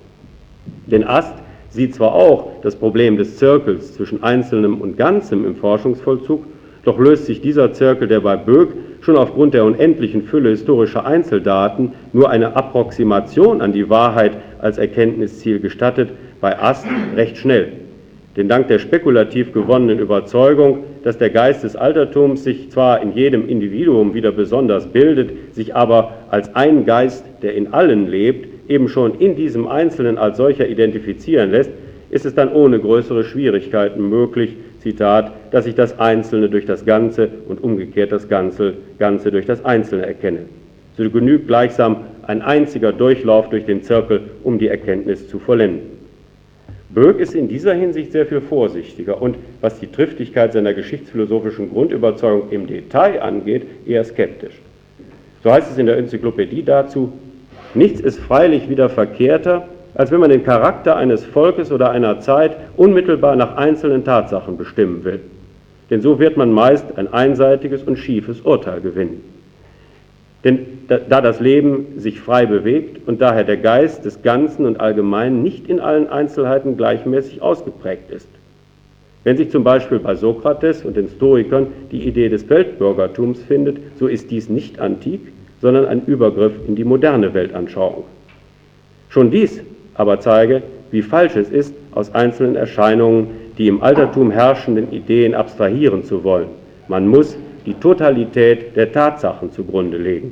Denn Ast sieht zwar auch das Problem des Zirkels zwischen Einzelnem und Ganzem im Forschungsvollzug, doch löst sich dieser Zirkel, der bei Böck schon aufgrund der unendlichen Fülle historischer Einzeldaten nur eine Approximation an die Wahrheit als Erkenntnisziel gestattet, bei Ast recht schnell. Denn dank der spekulativ gewonnenen Überzeugung, dass der Geist des Altertums sich zwar in jedem Individuum wieder besonders bildet, sich aber als ein Geist, der in allen lebt, eben schon in diesem Einzelnen als solcher identifizieren lässt, ist es dann ohne größere Schwierigkeiten möglich, Zitat, dass ich das Einzelne durch das Ganze und umgekehrt das Ganze durch das Einzelne erkenne. So genügt gleichsam ein einziger Durchlauf durch den Zirkel, um die Erkenntnis zu vollenden. Böck ist in dieser Hinsicht sehr viel vorsichtiger und, was die Triftigkeit seiner geschichtsphilosophischen Grundüberzeugung im Detail angeht, eher skeptisch. So heißt es in der Enzyklopädie dazu: Nichts ist freilich wieder verkehrter, als wenn man den Charakter eines Volkes oder einer Zeit unmittelbar nach einzelnen Tatsachen bestimmen will. Denn so wird man meist ein einseitiges und schiefes Urteil gewinnen. Denn da das Leben sich frei bewegt und daher der Geist des Ganzen und Allgemeinen nicht in allen Einzelheiten gleichmäßig ausgeprägt ist. Wenn sich zum Beispiel bei Sokrates und den Stoikern die Idee des Weltbürgertums findet, so ist dies nicht antik, sondern ein Übergriff in die moderne Weltanschauung. Schon dies aber zeige, wie falsch es ist, aus einzelnen Erscheinungen die im Altertum herrschenden Ideen abstrahieren zu wollen. Man muss die Totalität der Tatsachen zugrunde legen.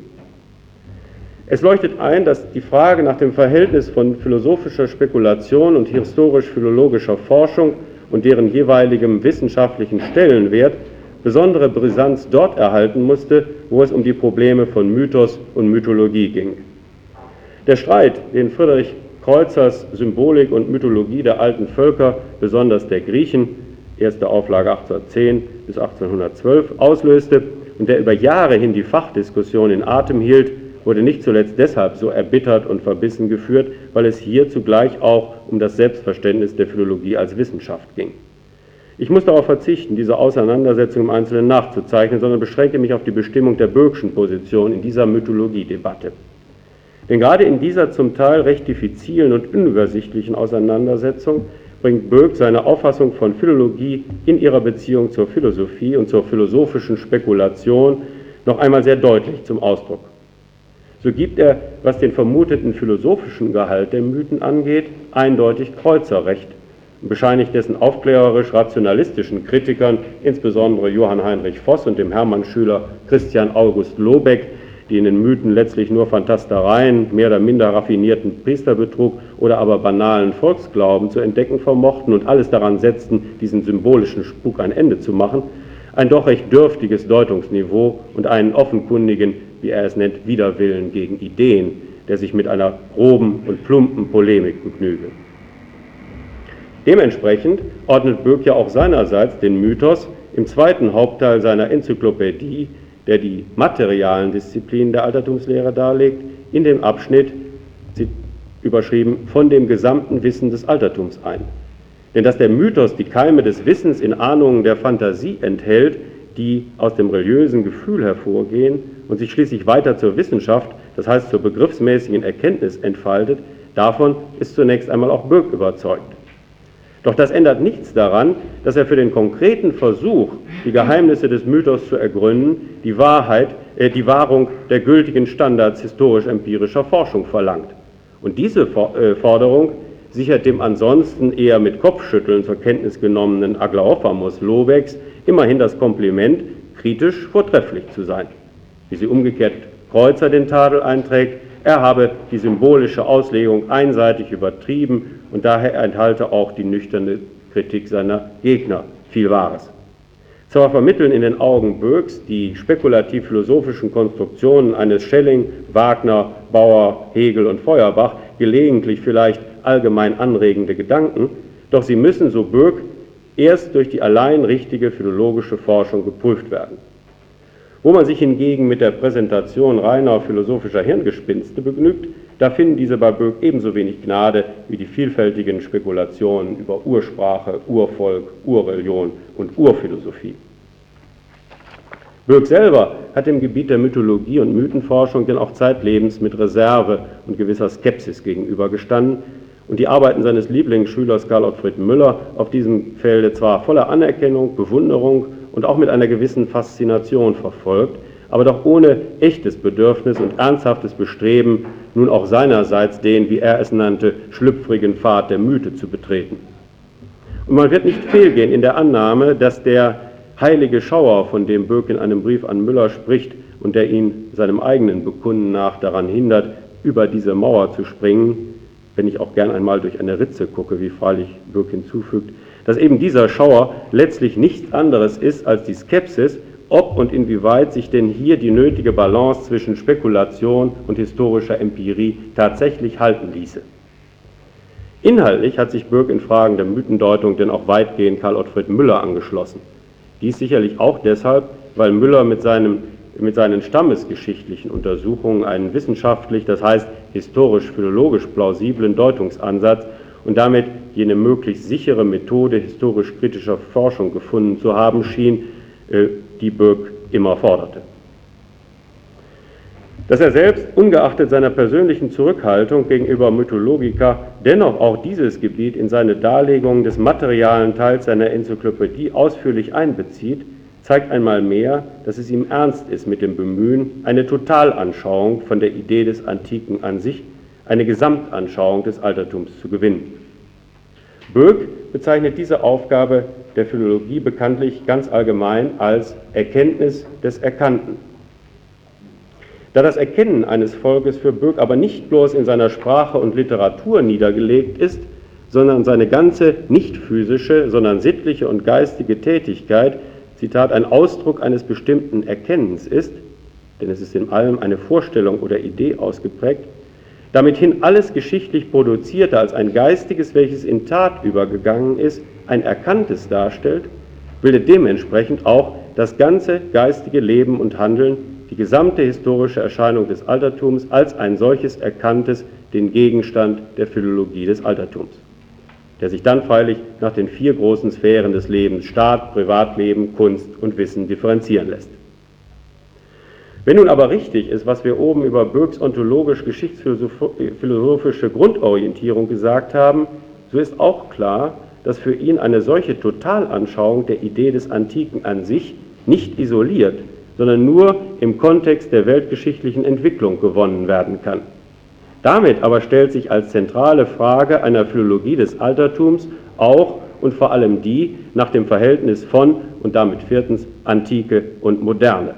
Es leuchtet ein, dass die Frage nach dem Verhältnis von philosophischer Spekulation und historisch-philologischer Forschung und deren jeweiligem wissenschaftlichen Stellenwert besondere Brisanz dort erhalten musste, wo es um die Probleme von Mythos und Mythologie ging. Der Streit, den Friedrich Kreuzers Symbolik und Mythologie der alten Völker, besonders der Griechen, erste Auflage 1810 bis 1812, auslöste und der über Jahre hin die Fachdiskussion in Atem hielt, wurde nicht zuletzt deshalb so erbittert und verbissen geführt, weil es hier zugleich auch um das Selbstverständnis der Philologie als Wissenschaft ging. Ich muss darauf verzichten, diese Auseinandersetzung im Einzelnen nachzuzeichnen, sondern beschränke mich auf die Bestimmung der Böckschen Position in dieser Mythologie-Debatte. Denn gerade in dieser zum Teil recht diffizilen und unübersichtlichen Auseinandersetzung bringt Böck seine Auffassung von Philologie in ihrer Beziehung zur Philosophie und zur philosophischen Spekulation noch einmal sehr deutlich zum Ausdruck. So gibt er, was den vermuteten philosophischen Gehalt der Mythen angeht, eindeutig Kreuzer recht und bescheinigt dessen aufklärerisch-rationalistischen Kritikern, insbesondere Johann Heinrich Voss und dem Hermann-Schüler Christian August Lobeck, die in den Mythen letztlich nur Phantastereien, mehr oder minder raffinierten Priesterbetrug oder aber banalen Volksglauben zu entdecken vermochten und alles daran setzten, diesen symbolischen Spuk ein Ende zu machen, ein doch recht dürftiges Deutungsniveau und einen offenkundigen, wie er es nennt, Widerwillen gegen Ideen, der sich mit einer groben und plumpen Polemik begnüge. Dementsprechend ordnet Böck ja auch seinerseits den Mythos im zweiten Hauptteil seiner Enzyklopädie, der die materialen Disziplinen der Altertumslehre darlegt, in dem Abschnitt, überschrieben, von dem gesamten Wissen des Altertums ein. Denn dass der Mythos die Keime des Wissens in Ahnungen der Fantasie enthält, die aus dem religiösen Gefühl hervorgehen und sich schließlich weiter zur Wissenschaft, das heißt zur begriffsmäßigen Erkenntnis entfaltet, davon ist zunächst einmal auch Böck überzeugt. Doch das ändert nichts daran, dass er für den konkreten Versuch, die Geheimnisse des Mythos zu ergründen, die Wahrung der gültigen Standards historisch-empirischer Forschung verlangt. Und diese Forderung sichert dem ansonsten eher mit Kopfschütteln zur Kenntnis genommenen Aglaophamus Lobecks immerhin das Kompliment, kritisch vortrefflich zu sein. Wie sie umgekehrt Kreuzer den Tadel einträgt, er habe die symbolische Auslegung einseitig übertrieben und daher enthalte auch die nüchterne Kritik seiner Gegner viel Wahres. Zwar vermitteln in den Augen Böcks die spekulativ-philosophischen Konstruktionen eines Schelling, Wagner, Bauer, Hegel und Feuerbach gelegentlich vielleicht allgemein anregende Gedanken, doch sie müssen, so Böck, erst durch die allein richtige philologische Forschung geprüft werden. Wo man sich hingegen mit der Präsentation reiner philosophischer Hirngespinste begnügt, da finden diese bei Böck ebenso wenig Gnade wie die vielfältigen Spekulationen über Ursprache, Urvolk, Urreligion und Urphilosophie. Böck selber hat dem Gebiet der Mythologie und Mythenforschung denn auch zeitlebens mit Reserve und gewisser Skepsis gegenübergestanden und die Arbeiten seines Lieblingsschülers Karl Ottfried Müller auf diesem Felde zwar voller Anerkennung, Bewunderung und auch mit einer gewissen Faszination verfolgt, aber doch ohne echtes Bedürfnis und ernsthaftes Bestreben, nun auch seinerseits den, wie er es nannte, schlüpfrigen Pfad der Mythe zu betreten. Und man wird nicht fehlgehen in der Annahme, dass der heilige Schauer, von dem Böck in einem Brief an Müller spricht und der ihn seinem eigenen Bekunden nach daran hindert, über diese Mauer zu springen, wenn ich auch gern einmal durch eine Ritze gucke, wie freilich Böck hinzufügt, dass eben dieser Schauer letztlich nichts anderes ist als die Skepsis ob und inwieweit sich denn hier die nötige Balance zwischen Spekulation und historischer Empirie tatsächlich halten ließe. Inhaltlich hat sich Bürg in Fragen der Mythendeutung denn auch weitgehend Karl Ottfried Müller angeschlossen. Dies sicherlich auch deshalb, weil Müller mit seinen stammesgeschichtlichen Untersuchungen einen wissenschaftlich, das heißt historisch-philologisch plausiblen Deutungsansatz und damit jene möglichst sichere Methode historisch-kritischer Forschung gefunden zu haben schien, die Bürg immer forderte. Dass er selbst, ungeachtet seiner persönlichen Zurückhaltung gegenüber Mythologica, dennoch auch dieses Gebiet in seine Darlegungen des materialen Teils seiner Enzyklopädie ausführlich einbezieht, zeigt einmal mehr, dass es ihm ernst ist mit dem Bemühen, eine Totalanschauung von der Idee des Antiken an sich, eine Gesamtanschauung des Altertums zu gewinnen. Bürg bezeichnet diese Aufgabe der Philologie bekanntlich ganz allgemein als Erkenntnis des Erkannten. Da das Erkennen eines Volkes für Bürg aber nicht bloß in seiner Sprache und Literatur niedergelegt ist, sondern seine ganze nicht physische, sondern sittliche und geistige Tätigkeit, Zitat, ein Ausdruck eines bestimmten Erkennens ist, denn es ist in allem eine Vorstellung oder Idee ausgeprägt, damithin alles geschichtlich Produzierte als ein Geistiges, welches in Tat übergegangen ist, ein Erkanntes darstellt, bildet dementsprechend auch das ganze geistige Leben und Handeln, die gesamte historische Erscheinung des Altertums als ein solches Erkanntes den Gegenstand der Philologie des Altertums, der sich dann freilich nach den 4 großen Sphären des Lebens, Staat, Privatleben, Kunst und Wissen, differenzieren lässt. Wenn nun aber richtig ist, was wir oben über Bürgs ontologisch-geschichtsphilosophische Grundorientierung gesagt haben, so ist auch klar, dass für ihn eine solche Totalanschauung der Idee des Antiken an sich nicht isoliert, sondern nur im Kontext der weltgeschichtlichen Entwicklung gewonnen werden kann. Damit aber stellt sich als zentrale Frage einer Philologie des Altertums auch und vor allem die nach dem Verhältnis von, und damit 4. Antike und Moderne.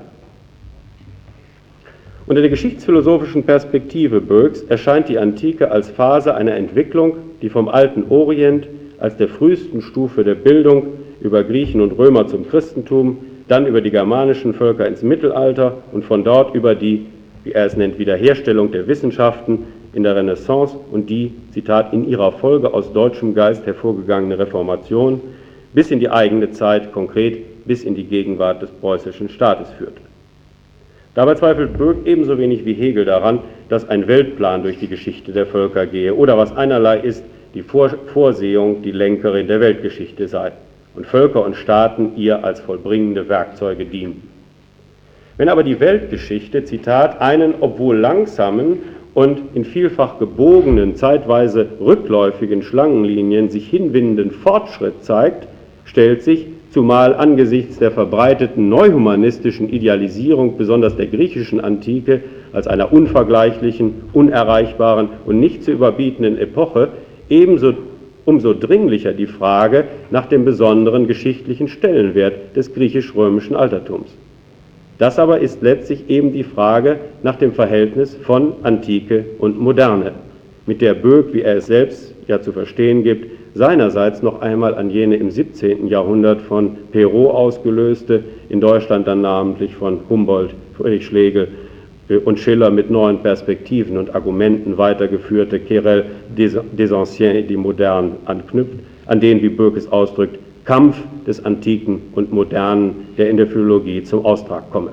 Unter der geschichtsphilosophischen Perspektive Bürgs erscheint die Antike als Phase einer Entwicklung, die vom alten Orient als der frühesten Stufe der Bildung über Griechen und Römer zum Christentum, dann über die germanischen Völker ins Mittelalter und von dort über die, wie er es nennt, Wiederherstellung der Wissenschaften in der Renaissance und die, Zitat, in ihrer Folge aus deutschem Geist hervorgegangene Reformation bis in die eigene Zeit, konkret bis in die Gegenwart des preußischen Staates führte. Dabei zweifelt Bürg ebenso wenig wie Hegel daran, dass ein Weltplan durch die Geschichte der Völker gehe oder was einerlei ist, die Vorsehung die Lenkerin der Weltgeschichte sei und Völker und Staaten ihr als vollbringende Werkzeuge dienen. Wenn aber die Weltgeschichte, Zitat, einen obwohl langsamen und in vielfach gebogenen, zeitweise rückläufigen Schlangenlinien sich hinwindenden Fortschritt zeigt, stellt sich, zumal angesichts der verbreiteten neuhumanistischen Idealisierung besonders der griechischen Antike als einer unvergleichlichen, unerreichbaren und nicht zu überbietenden Epoche, umso dringlicher die Frage nach dem besonderen geschichtlichen Stellenwert des griechisch-römischen Altertums. Das aber ist letztlich eben die Frage nach dem Verhältnis von Antike und Moderne, mit der Bürg, wie er es selbst ja zu verstehen gibt, seinerseits noch einmal an jene im 17. Jahrhundert von Perrault ausgelöste, in Deutschland dann namentlich von Humboldt, Friedrich Schlegel und Schiller mit neuen Perspektiven und Argumenten weitergeführte Querelle des Anciens et des Modernes anknüpft, an den, wie Bürg es ausdrückt, Kampf des Antiken und Modernen, der in der Philologie zum Austrag komme.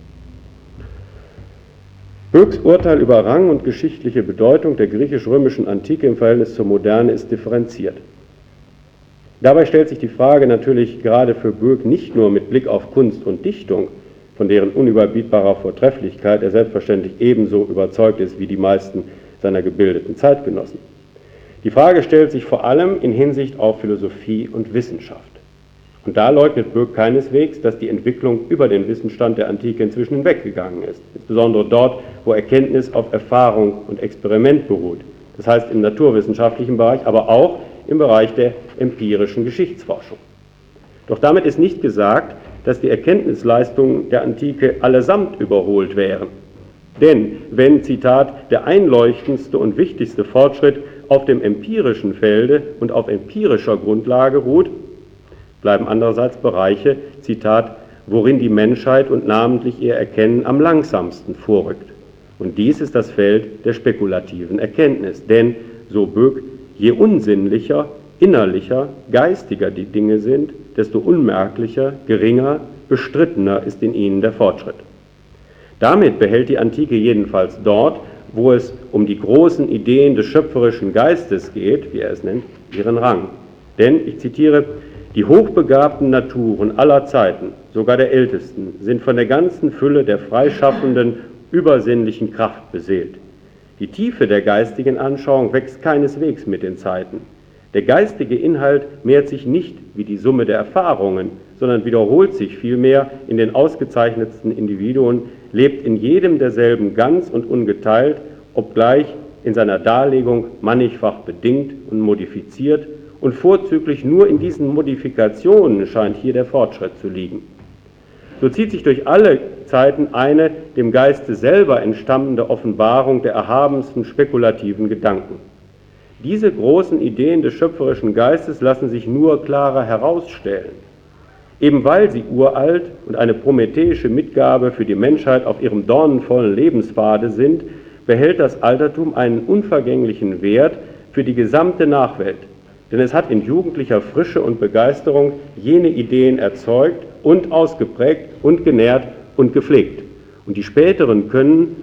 Bürgs Urteil über Rang und geschichtliche Bedeutung der griechisch-römischen Antike im Verhältnis zur Moderne ist differenziert. Dabei stellt sich die Frage natürlich gerade für Bürg nicht nur mit Blick auf Kunst und Dichtung, von deren unüberbietbarer Vortrefflichkeit er selbstverständlich ebenso überzeugt ist wie die meisten seiner gebildeten Zeitgenossen. Die Frage stellt sich vor allem in Hinsicht auf Philosophie und Wissenschaft. Und da leugnet Bürg keineswegs, dass die Entwicklung über den Wissensstand der Antike inzwischen hinweggegangen ist, insbesondere dort, wo Erkenntnis auf Erfahrung und Experiment beruht, das heißt im naturwissenschaftlichen Bereich, aber auch im Bereich der empirischen Geschichtsforschung. Doch damit ist nicht gesagt, dass die Erkenntnisleistungen der Antike allesamt überholt wären. Denn wenn, Zitat, der einleuchtendste und wichtigste Fortschritt auf dem empirischen Felde und auf empirischer Grundlage ruht, bleiben andererseits Bereiche, Zitat, worin die Menschheit und namentlich ihr Erkennen am langsamsten vorrückt. Und dies ist das Feld der spekulativen Erkenntnis, denn, so Böck, je unsinnlicher, innerlicher, geistiger die Dinge sind, desto unmerklicher, geringer, bestrittener ist in ihnen der Fortschritt. Damit behält die Antike jedenfalls dort, wo es um die großen Ideen des schöpferischen Geistes geht, wie er es nennt, ihren Rang. Denn, ich zitiere, die hochbegabten Naturen aller Zeiten, sogar der ältesten, sind von der ganzen Fülle der freischaffenden, übersinnlichen Kraft beseelt. Die Tiefe der geistigen Anschauung wächst keineswegs mit den Zeiten. Der geistige Inhalt mehrt sich nicht wie die Summe der Erfahrungen, sondern wiederholt sich vielmehr in den ausgezeichnetsten Individuen, lebt in jedem derselben ganz und ungeteilt, obgleich in seiner Darlegung mannigfach bedingt und modifiziert, und vorzüglich nur in diesen Modifikationen scheint hier der Fortschritt zu liegen. So zieht sich durch alle Zeiten eine dem Geiste selber entstammende Offenbarung der erhabensten spekulativen Gedanken. Diese großen Ideen des schöpferischen Geistes lassen sich nur klarer herausstellen. Eben weil sie uralt und eine prometheische Mitgabe für die Menschheit auf ihrem dornenvollen Lebenspfade sind, behält das Altertum einen unvergänglichen Wert für die gesamte Nachwelt. Denn es hat in jugendlicher Frische und Begeisterung jene Ideen erzeugt und ausgeprägt und genährt und gepflegt. Und die späteren können,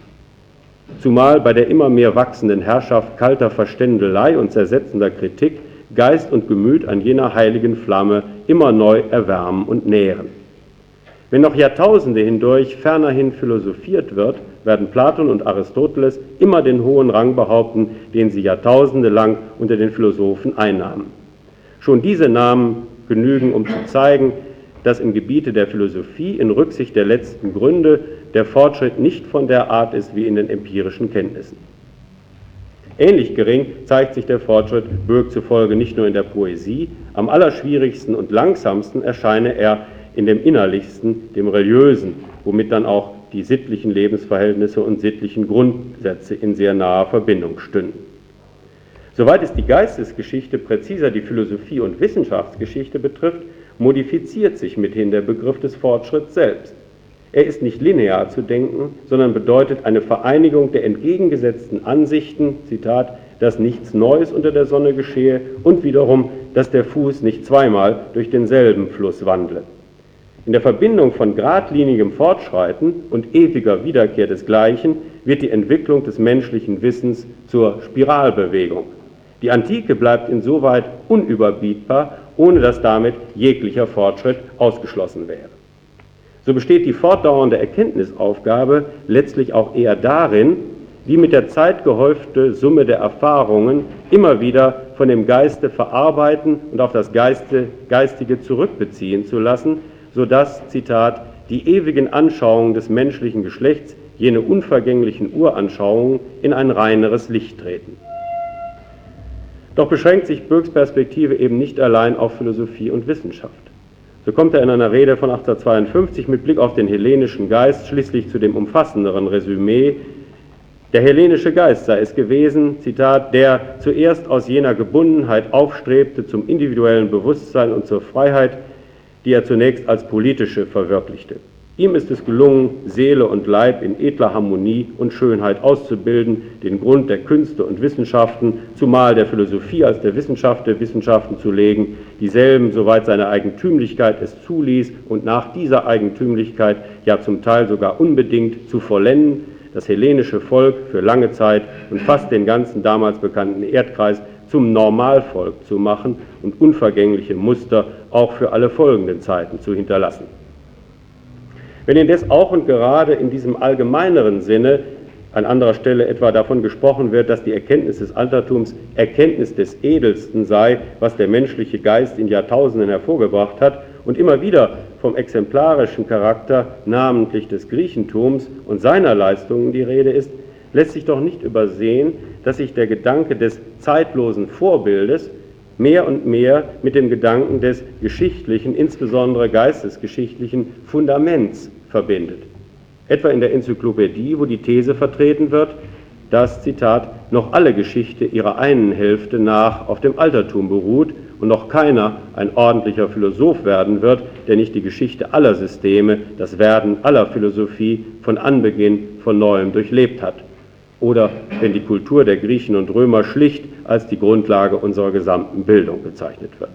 zumal bei der immer mehr wachsenden Herrschaft kalter Verständelei und zersetzender Kritik, Geist und Gemüt an jener heiligen Flamme immer neu erwärmen und nähren. Wenn noch Jahrtausende hindurch fernerhin philosophiert wird, werden Platon und Aristoteles immer den hohen Rang behaupten, den sie Jahrtausende lang unter den Philosophen einnahmen. Schon diese Namen genügen, um zu zeigen, dass im Gebiete der Philosophie in Rücksicht der letzten Gründe der Fortschritt nicht von der Art ist wie in den empirischen Kenntnissen. Ähnlich gering zeigt sich der Fortschritt Böck zufolge nicht nur in der Poesie, am allerschwierigsten und langsamsten erscheine er in dem Innerlichsten, dem Religiösen, womit dann auch die sittlichen Lebensverhältnisse und sittlichen Grundsätze in sehr naher Verbindung stünden. Soweit es die Geistesgeschichte, präziser die Philosophie und Wissenschaftsgeschichte betrifft, modifiziert sich mithin der Begriff des Fortschritts selbst. Er ist nicht linear zu denken, sondern bedeutet eine Vereinigung der entgegengesetzten Ansichten, Zitat, dass nichts Neues unter der Sonne geschehe und wiederum, dass der Fuß nicht zweimal durch denselben Fluss wandle. In der Verbindung von geradlinigem Fortschreiten und ewiger Wiederkehr desgleichen wird die Entwicklung des menschlichen Wissens zur Spiralbewegung. Die Antike bleibt insoweit unüberbietbar, ohne dass damit jeglicher Fortschritt ausgeschlossen wäre. So besteht die fortdauernde Erkenntnisaufgabe letztlich auch eher darin, die mit der Zeit gehäufte Summe der Erfahrungen immer wieder von dem Geiste verarbeiten und auf das Geistige zurückbeziehen zu lassen, sodass, Zitat, die ewigen Anschauungen des menschlichen Geschlechts, jene unvergänglichen Uranschauungen, in ein reineres Licht treten. Doch beschränkt sich Böcks Perspektive eben nicht allein auf Philosophie und Wissenschaft. So kommt er in einer Rede von 1852 mit Blick auf den hellenischen Geist schließlich zu dem umfassenderen Resümee: Der hellenische Geist sei es gewesen, Zitat, der zuerst aus jener Gebundenheit aufstrebte zum individuellen Bewusstsein und zur Freiheit, die er zunächst als politische verwirklichte. Ihm ist es gelungen, Seele und Leib in edler Harmonie und Schönheit auszubilden, den Grund der Künste und Wissenschaften, zumal der Philosophie als der Wissenschaften zu legen, dieselben, soweit seine Eigentümlichkeit es zuließ und nach dieser Eigentümlichkeit ja zum Teil sogar unbedingt zu vollenden, das hellenische Volk für lange Zeit und fast den ganzen damals bekannten Erdkreis zum Normalvolk zu machen und unvergängliche Muster auch für alle folgenden Zeiten zu hinterlassen. Wenn indes auch und gerade in diesem allgemeineren Sinne an anderer Stelle etwa davon gesprochen wird, dass die Erkenntnis des Altertums Erkenntnis des Edelsten sei, was der menschliche Geist in Jahrtausenden hervorgebracht hat, und immer wieder vom exemplarischen Charakter, namentlich des Griechentums und seiner Leistungen die Rede ist, lässt sich doch nicht übersehen, dass sich der Gedanke des zeitlosen Vorbildes mehr und mehr mit dem Gedanken des geschichtlichen, insbesondere geistesgeschichtlichen Fundaments verbindet. Etwa in der Enzyklopädie, wo die These vertreten wird, dass, Zitat, noch alle Geschichte ihrer einen Hälfte nach auf dem Altertum beruht und noch keiner ein ordentlicher Philosoph werden wird, der nicht die Geschichte aller Systeme, das Werden aller Philosophie von Anbeginn von Neuem durchlebt hat. Oder wenn die Kultur der Griechen und Römer schlicht als die Grundlage unserer gesamten Bildung bezeichnet wird.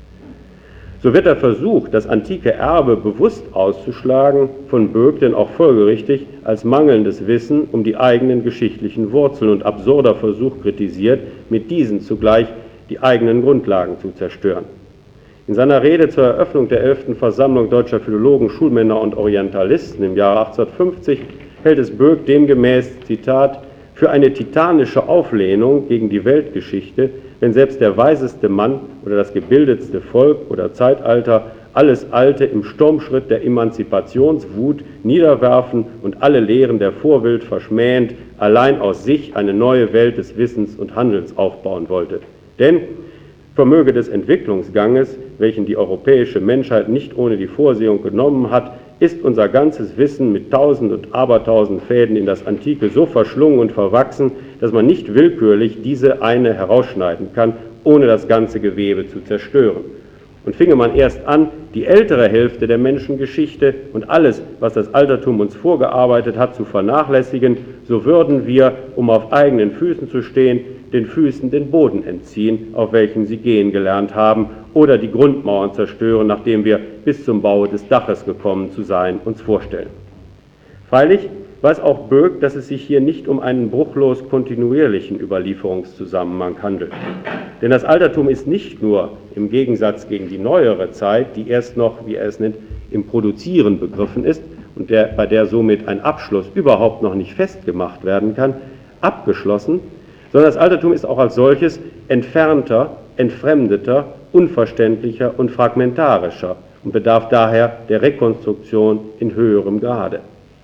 So wird der Versuch, das antike Erbe bewusst auszuschlagen, von Böck denn auch folgerichtig als mangelndes Wissen um die eigenen geschichtlichen Wurzeln und absurder Versuch kritisiert, mit diesen zugleich die eigenen Grundlagen zu zerstören. In seiner Rede zur Eröffnung der 11. Versammlung deutscher Philologen, Schulmänner und Orientalisten im Jahre 1850 hält es Böck demgemäß, Zitat, für eine titanische Auflehnung gegen die Weltgeschichte, wenn selbst der weiseste Mann oder das gebildetste Volk oder Zeitalter alles Alte im Sturmschritt der Emanzipationswut niederwerfen und alle Lehren der Vorwelt verschmähend allein aus sich eine neue Welt des Wissens und Handelns aufbauen wollte. Denn vermöge des Entwicklungsganges, welchen die europäische Menschheit nicht ohne die Vorsehung genommen hat, ist unser ganzes Wissen mit tausend und abertausend Fäden in das Antike so verschlungen und verwachsen, dass man nicht willkürlich diese eine herausschneiden kann, ohne das ganze Gewebe zu zerstören. Und finge man erst an, die ältere Hälfte der Menschengeschichte und alles, was das Altertum uns vorgearbeitet hat, zu vernachlässigen, so würden wir, um auf eigenen Füßen zu stehen, den Füßen den Boden entziehen, auf welchem sie gehen gelernt haben, oder die Grundmauern zerstören, nachdem wir bis zum Bau des Daches gekommen zu sein uns vorstellen. Freilich weiß auch Böck, dass es sich hier nicht um einen bruchlos kontinuierlichen Überlieferungszusammenhang handelt. Denn das Altertum ist nicht nur im Gegensatz gegen die neuere Zeit, die erst noch, wie er es nennt, im Produzieren begriffen ist und bei der somit ein Abschluss überhaupt noch nicht festgemacht werden kann, abgeschlossen, sondern das Altertum ist auch als solches entfernter, entfremdeter, unverständlicher und fragmentarischer und bedarf daher der Rekonstruktion in höherem Grade.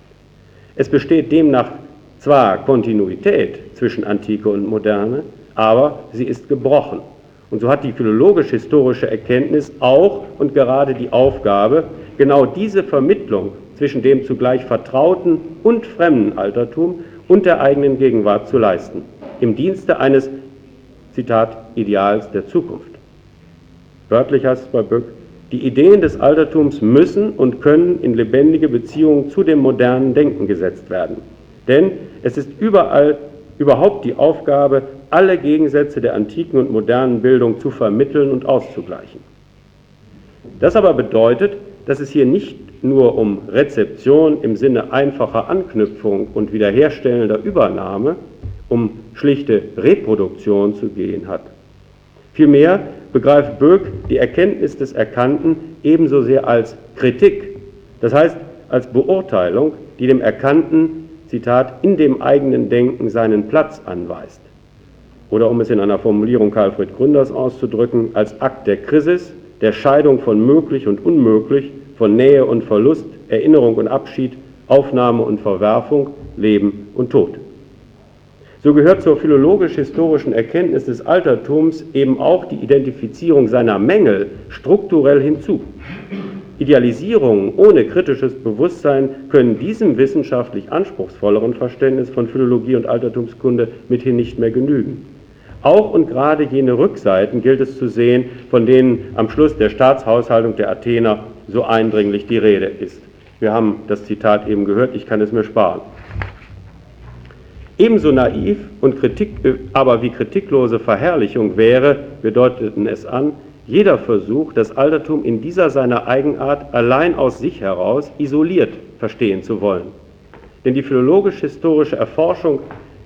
Es besteht demnach zwar Kontinuität zwischen Antike und Moderne, aber sie ist gebrochen. Und so hat die philologisch-historische Erkenntnis auch und gerade die Aufgabe, genau diese Vermittlung zwischen dem zugleich vertrauten und fremden Altertum und der eigenen Gegenwart zu leisten, im Dienste eines, Zitat, Ideals der Zukunft. Wörtlich heißt es bei Böck, die Ideen des Altertums müssen und können in lebendige Beziehung zu dem modernen Denken gesetzt werden. Denn es ist überhaupt die Aufgabe, alle Gegensätze der antiken und modernen Bildung zu vermitteln und auszugleichen. Das aber bedeutet, dass es hier nicht nur um Rezeption im Sinne einfacher Anknüpfung und wiederherstellender Übernahme, um schlichte Reproduktion zu gehen hat. Vielmehr begreift Böck die Erkenntnis des Erkannten ebenso sehr als Kritik, das heißt als Beurteilung, die dem Erkannten, Zitat, in dem eigenen Denken seinen Platz anweist. Oder um es in einer Formulierung Karl-Fried Gründers auszudrücken, als Akt der Krisis, der Scheidung von möglich und unmöglich, von Nähe und Verlust, Erinnerung und Abschied, Aufnahme und Verwerfung, Leben und Tod. So gehört zur philologisch-historischen Erkenntnis des Altertums eben auch die Identifizierung seiner Mängel strukturell hinzu. Idealisierungen ohne kritisches Bewusstsein können diesem wissenschaftlich anspruchsvolleren Verständnis von Philologie und Altertumskunde mithin nicht mehr genügen. Auch und gerade jene Rückseiten gilt es zu sehen, von denen am Schluss der Staatshaushaltung der Athener so eindringlich die Rede ist. Wir haben das Zitat eben gehört, ich kann es mir sparen. Ebenso naiv und aber wie kritiklose Verherrlichung wäre, wir deuteten es an, jeder Versuch, das Altertum in dieser seiner Eigenart allein aus sich heraus isoliert verstehen zu wollen. Denn da die philologisch-historische Erforschung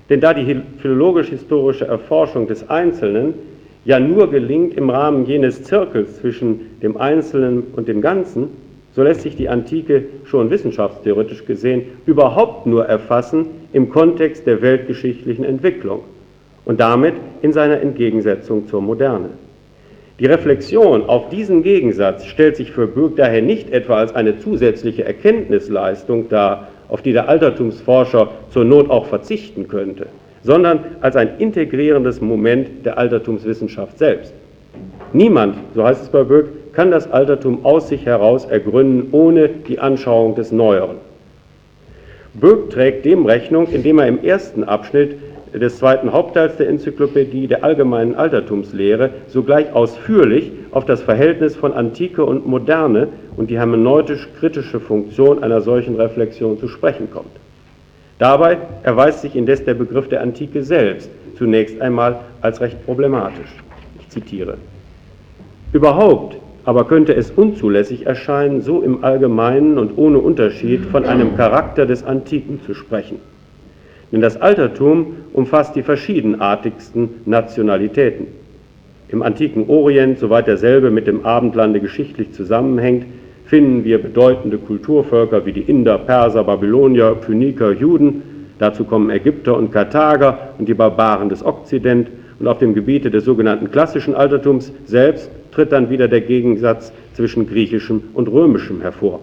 des Einzelnen ja nur gelingt im Rahmen jenes Zirkels zwischen dem Einzelnen und dem Ganzen, so lässt sich die Antike schon wissenschaftstheoretisch gesehen überhaupt nur erfassen im Kontext der weltgeschichtlichen Entwicklung und damit in seiner Entgegensetzung zur Moderne. Die Reflexion auf diesen Gegensatz stellt sich für Böck daher nicht etwa als eine zusätzliche Erkenntnisleistung dar, auf die der Altertumsforscher zur Not auch verzichten könnte, sondern als ein integrierendes Moment der Altertumswissenschaft selbst. Niemand, so heißt es bei Böck, kann das Altertum aus sich heraus ergründen, ohne die Anschauung des Neueren. Böck trägt dem Rechnung, indem er im ersten Abschnitt des zweiten Hauptteils der Enzyklopädie der allgemeinen Altertumslehre sogleich ausführlich auf das Verhältnis von Antike und Moderne und die hermeneutisch-kritische Funktion einer solchen Reflexion zu sprechen kommt. Dabei erweist sich indes der Begriff der Antike selbst zunächst einmal als recht problematisch. Ich zitiere: Überhaupt aber könnte es unzulässig erscheinen, so im Allgemeinen und ohne Unterschied von einem Charakter des Antiken zu sprechen. Denn das Altertum umfasst die verschiedenartigsten Nationalitäten. Im antiken Orient, soweit derselbe mit dem Abendlande geschichtlich zusammenhängt, finden wir bedeutende Kulturvölker wie die Inder, Perser, Babylonier, Phöniker, Juden, dazu kommen Ägypter und Karthager und die Barbaren des Okzident, und auf dem Gebiete des sogenannten klassischen Altertums selbst tritt dann wieder der Gegensatz zwischen griechischem und römischem hervor.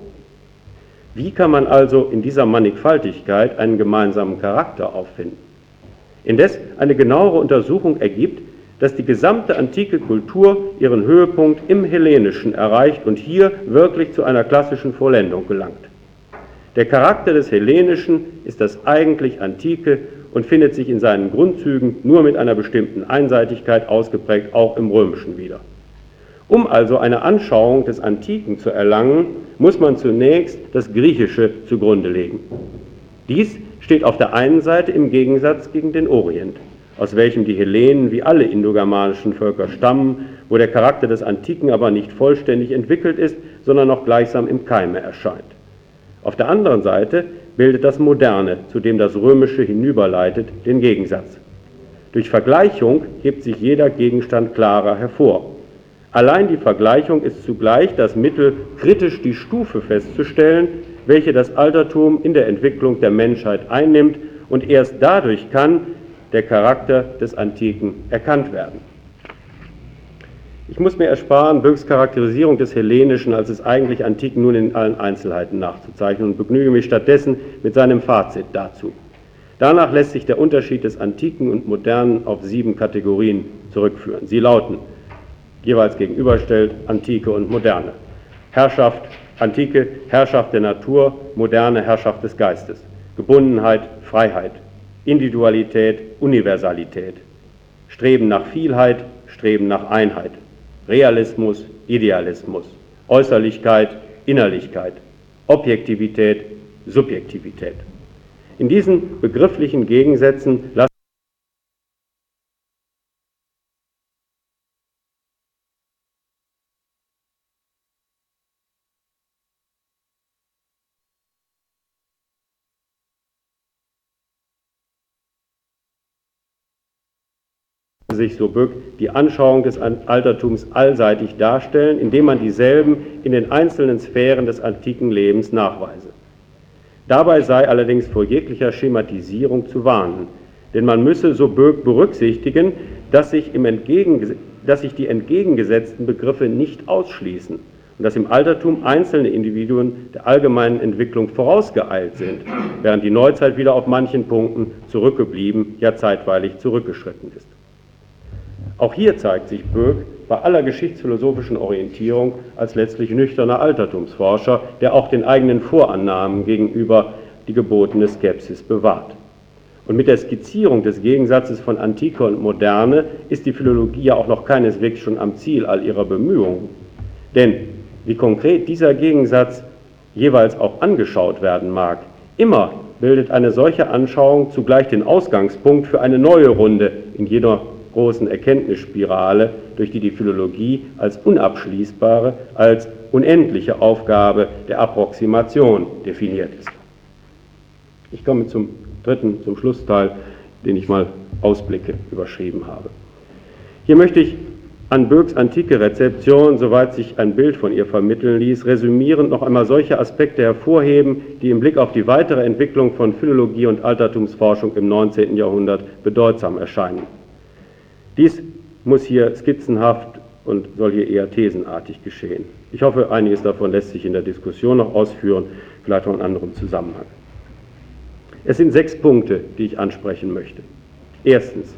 Wie kann man also in dieser Mannigfaltigkeit einen gemeinsamen Charakter auffinden? Indes eine genauere Untersuchung ergibt, dass die gesamte antike Kultur ihren Höhepunkt im Hellenischen erreicht und hier wirklich zu einer klassischen Vollendung gelangt. Der Charakter des Hellenischen ist das eigentlich Antike und findet sich in seinen Grundzügen nur mit einer bestimmten Einseitigkeit ausgeprägt auch im Römischen wieder. Um also eine Anschauung des Antiken zu erlangen, muss man zunächst das Griechische zugrunde legen. Dies steht auf der einen Seite im Gegensatz gegen den Orient, aus welchem die Hellenen wie alle indogermanischen Völker stammen, wo der Charakter des Antiken aber nicht vollständig entwickelt ist, sondern noch gleichsam im Keime erscheint. Auf der anderen Seite bildet das Moderne, zu dem das Römische hinüberleitet, den Gegensatz. Durch Vergleichung hebt sich jeder Gegenstand klarer hervor. Allein die Vergleichung ist zugleich das Mittel, kritisch die Stufe festzustellen, welche das Altertum in der Entwicklung der Menschheit einnimmt, und erst dadurch kann der Charakter des Antiken erkannt werden. Ich muss mir ersparen, Böcks Charakterisierung des Hellenischen als des eigentlich Antiken nun in allen Einzelheiten nachzuzeichnen und begnüge mich stattdessen mit seinem Fazit dazu. Danach lässt sich der Unterschied des Antiken und Modernen auf 7 Kategorien zurückführen. Sie lauten, jeweils gegenüberstellt, Antike und Moderne. Herrschaft, Antike, Herrschaft der Natur, Moderne, Herrschaft des Geistes. Gebundenheit, Freiheit. Individualität, Universalität. Streben nach Vielheit, Streben nach Einheit. Realismus, Idealismus. Äußerlichkeit, Innerlichkeit. Objektivität, Subjektivität. In diesen begrifflichen Gegensätzen lassen sich, so Böck, die Anschauung des Altertums allseitig darstellen, indem man dieselben in den einzelnen Sphären des antiken Lebens nachweise. Dabei sei allerdings vor jeglicher Schematisierung zu warnen, denn man müsse, so Böck, berücksichtigen, dass sich die entgegengesetzten Begriffe nicht ausschließen und dass im Altertum einzelne Individuen der allgemeinen Entwicklung vorausgeeilt sind, während die Neuzeit wieder auf manchen Punkten zurückgeblieben, ja zeitweilig zurückgeschritten ist. Auch hier zeigt sich Böck bei aller geschichtsphilosophischen Orientierung als letztlich nüchterner Altertumsforscher, der auch den eigenen Vorannahmen gegenüber die gebotene Skepsis bewahrt. Und mit der Skizzierung des Gegensatzes von Antike und Moderne ist die Philologie ja auch noch keineswegs schon am Ziel all ihrer Bemühungen. Denn wie konkret dieser Gegensatz jeweils auch angeschaut werden mag, immer bildet eine solche Anschauung zugleich den Ausgangspunkt für eine neue Runde in jeder großen Erkenntnisspirale, durch die die Philologie als unabschließbare, als unendliche Aufgabe der Approximation definiert ist. Ich komme zum Schlussteil, den ich mal Ausblicke überschrieben habe. Hier möchte ich an Böcks antike Rezeption, soweit sich ein Bild von ihr vermitteln ließ, resümierend noch einmal solche Aspekte hervorheben, die im Blick auf die weitere Entwicklung von Philologie und Altertumsforschung im 19. Jahrhundert bedeutsam erscheinen. Dies muss hier skizzenhaft und soll hier eher thesenartig geschehen. Ich hoffe, einiges davon lässt sich in der Diskussion noch ausführen, vielleicht auch in anderem Zusammenhang. Es sind 6 Punkte, die ich ansprechen möchte. Erstens,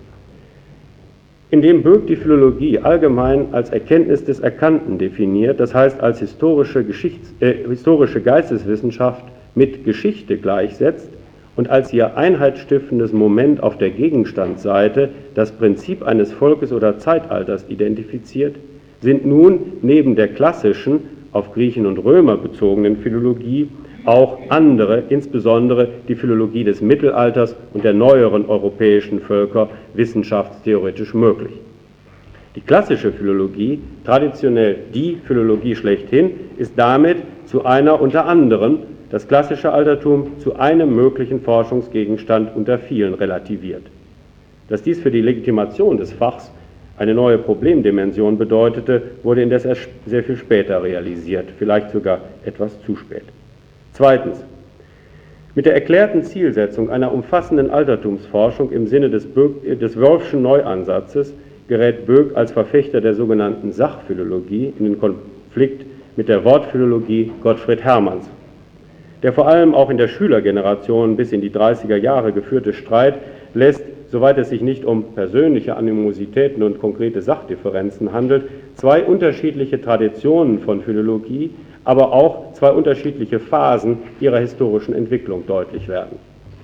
indem Böck die Philologie allgemein als Erkenntnis des Erkannten definiert, das heißt als historische Geisteswissenschaft mit Geschichte gleichsetzt und als ihr einheitsstiftendes Moment auf der Gegenstandsseite das Prinzip eines Volkes oder Zeitalters identifiziert, sind nun neben der klassischen, auf Griechen und Römer bezogenen Philologie auch andere, insbesondere die Philologie des Mittelalters und der neueren europäischen Völker, wissenschaftstheoretisch möglich. Die klassische Philologie, traditionell die Philologie schlechthin, ist damit zu einer unter anderem das klassische Altertum zu einem möglichen Forschungsgegenstand unter vielen relativiert. Dass dies für die Legitimation des Fachs eine neue Problemdimension bedeutete, wurde indes erst sehr viel später realisiert, vielleicht sogar etwas zu spät. Zweitens. Mit der erklärten Zielsetzung einer umfassenden Altertumsforschung im Sinne des Wolffschen Neuansatzes gerät Böck als Verfechter der sogenannten Sachphilologie in den Konflikt mit der Wortphilologie Gottfried Hermanns. Der vor allem auch in der Schülergeneration bis in die 30er Jahre geführte Streit lässt, soweit es sich nicht um persönliche Animositäten und konkrete Sachdifferenzen handelt, zwei unterschiedliche Traditionen von Philologie, aber auch zwei unterschiedliche Phasen ihrer historischen Entwicklung deutlich werden.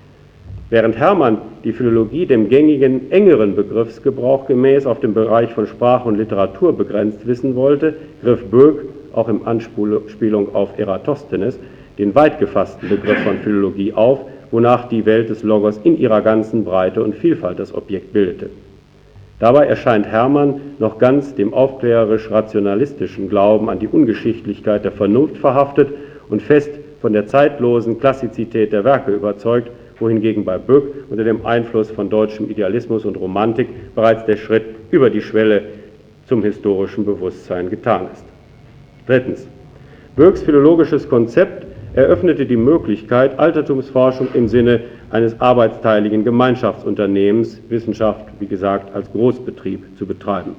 Während Hermann die Philologie dem gängigen, engeren Begriffsgebrauch gemäß auf den Bereich von Sprache und Literatur begrenzt wissen wollte, griff Böck, auch in Anspielung auf Eratosthenes, den weit gefassten Begriff von Philologie auf, wonach die Welt des Logos in ihrer ganzen Breite und Vielfalt das Objekt bildete. Dabei erscheint Hermann noch ganz dem aufklärerisch-rationalistischen Glauben an die Ungeschichtlichkeit der Vernunft verhaftet und fest von der zeitlosen Klassizität der Werke überzeugt, wohingegen bei Böck unter dem Einfluss von deutschem Idealismus und Romantik bereits der Schritt über die Schwelle zum historischen Bewusstsein getan ist. Drittens. Böcks philologisches Konzept eröffnete die Möglichkeit, Altertumsforschung im Sinne eines arbeitsteiligen Gemeinschaftsunternehmens, Wissenschaft, wie gesagt, als Großbetrieb zu betreiben.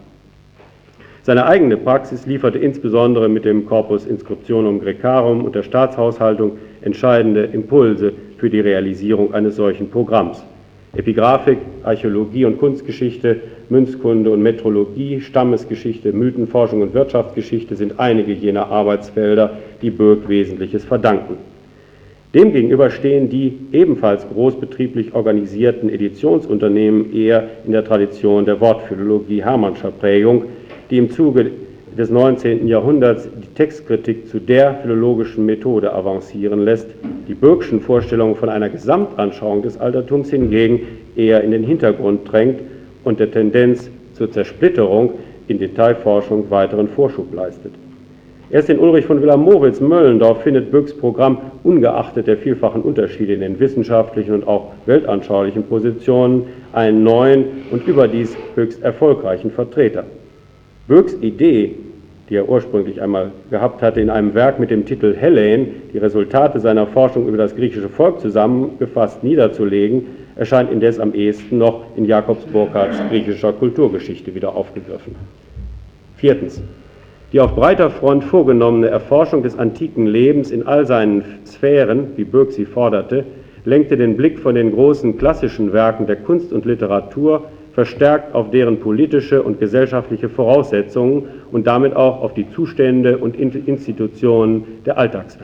Seine eigene Praxis lieferte insbesondere mit dem Corpus Inscriptionum Graecarum und der Staatshaushaltung entscheidende Impulse für die Realisierung eines solchen Programms. Epigraphik, Archäologie und Kunstgeschichte, Münzkunde und Metrologie, Stammesgeschichte, Mythenforschung und Wirtschaftsgeschichte sind einige jener Arbeitsfelder, die Böck Wesentliches verdanken. Demgegenüber stehen die ebenfalls großbetrieblich organisierten Editionsunternehmen eher in der Tradition der Wortphilologie Hermannscher Prägung, die im Zuge des 19. Jahrhunderts die Textkritik zu der philologischen Methode avancieren lässt, die Böckschen Vorstellungen von einer Gesamtanschauung des Altertums hingegen eher in den Hintergrund drängt und der Tendenz zur Zersplitterung in Detailforschung weiteren Vorschub leistet. Erst in Ulrich von Wilamowitz-Möllendorf findet Böcks Programm ungeachtet der vielfachen Unterschiede in den wissenschaftlichen und auch weltanschaulichen Positionen einen neuen und überdies höchst erfolgreichen Vertreter. Böcks Idee, die er ursprünglich einmal gehabt hatte, in einem Werk mit dem Titel Hellen, die Resultate seiner Forschung über das griechische Volk zusammengefasst niederzulegen, erscheint indes am ehesten noch in Jakobs Burckhardts griechischer Kulturgeschichte wieder aufgegriffen. Viertens. Die auf breiter Front vorgenommene Erforschung des antiken Lebens in all seinen Sphären, wie Böck sie forderte, lenkte den Blick von den großen klassischen Werken der Kunst und Literatur verstärkt auf deren politische und gesellschaftliche Voraussetzungen und damit auch auf die Zustände und Institutionen der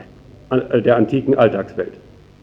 antiken Alltagswelt.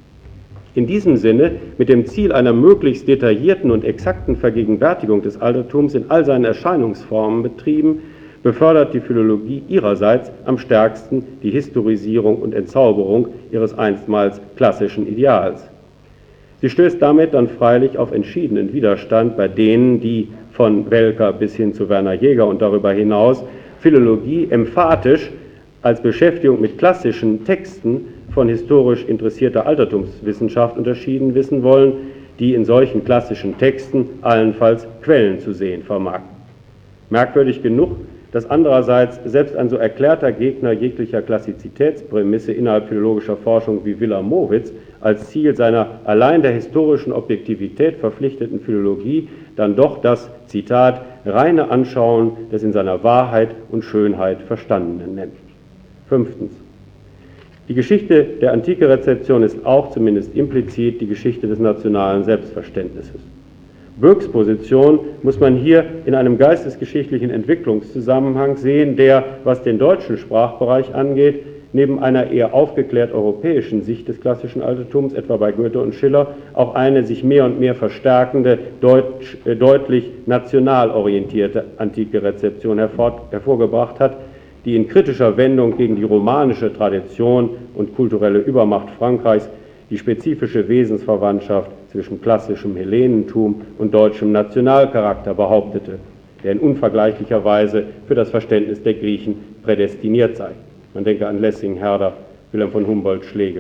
In diesem Sinne, mit dem Ziel einer möglichst detaillierten und exakten Vergegenwärtigung des Altertums in all seinen Erscheinungsformen betrieben, befördert die Philologie ihrerseits am stärksten die Historisierung und Entzauberung ihres einstmals klassischen Ideals. Sie stößt damit dann freilich auf entschiedenen Widerstand bei denen, die von Welcker bis hin zu Werner Jäger und darüber hinaus Philologie emphatisch als Beschäftigung mit klassischen Texten von historisch interessierter Altertumswissenschaft unterschieden wissen wollen, die in solchen klassischen Texten allenfalls Quellen zu sehen vermag. Merkwürdig genug, dass andererseits selbst ein so erklärter Gegner jeglicher Klassizitätsprämisse innerhalb philologischer Forschung wie Wilamowitz als Ziel seiner allein der historischen Objektivität verpflichteten Philologie dann doch das, Zitat, reine Anschauen des in seiner Wahrheit und Schönheit Verstandenen nennt. Fünftens. Die Geschichte der Antike-Rezeption ist auch, zumindest implizit, die Geschichte des nationalen Selbstverständnisses. Böcks Position muss man hier in einem geistesgeschichtlichen Entwicklungszusammenhang sehen, der, was den deutschen Sprachbereich angeht, neben einer eher aufgeklärt europäischen Sicht des klassischen Altertums, etwa bei Goethe und Schiller, auch eine sich mehr und mehr verstärkende, deutlich national orientierte antike Rezeption hervorgebracht hat, die in kritischer Wendung gegen die romanische Tradition und kulturelle Übermacht Frankreichs die spezifische Wesensverwandtschaft zwischen klassischem Hellenentum und deutschem Nationalcharakter behauptete, der in unvergleichlicher Weise für das Verständnis der Griechen prädestiniert sei. Man denke an Lessing, Herder, Wilhelm von Humboldt, Schlegel.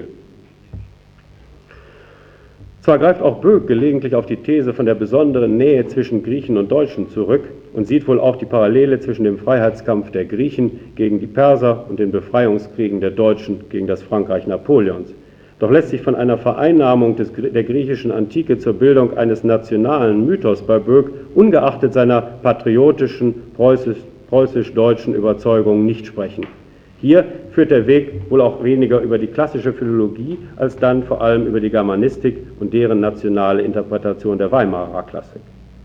Zwar greift auch Böck gelegentlich auf die These von der besonderen Nähe zwischen Griechen und Deutschen zurück und sieht wohl auch die Parallele zwischen dem Freiheitskampf der Griechen gegen die Perser und den Befreiungskriegen der Deutschen gegen das Frankreich Napoleons. Doch lässt sich von einer Vereinnahmung der griechischen Antike zur Bildung eines nationalen Mythos bei Böck ungeachtet seiner patriotischen preußisch-deutschen Überzeugung nicht sprechen. Hier führt der Weg wohl auch weniger über die klassische Philologie, als dann vor allem über die Germanistik und deren nationale Interpretation der Weimarer Klassik.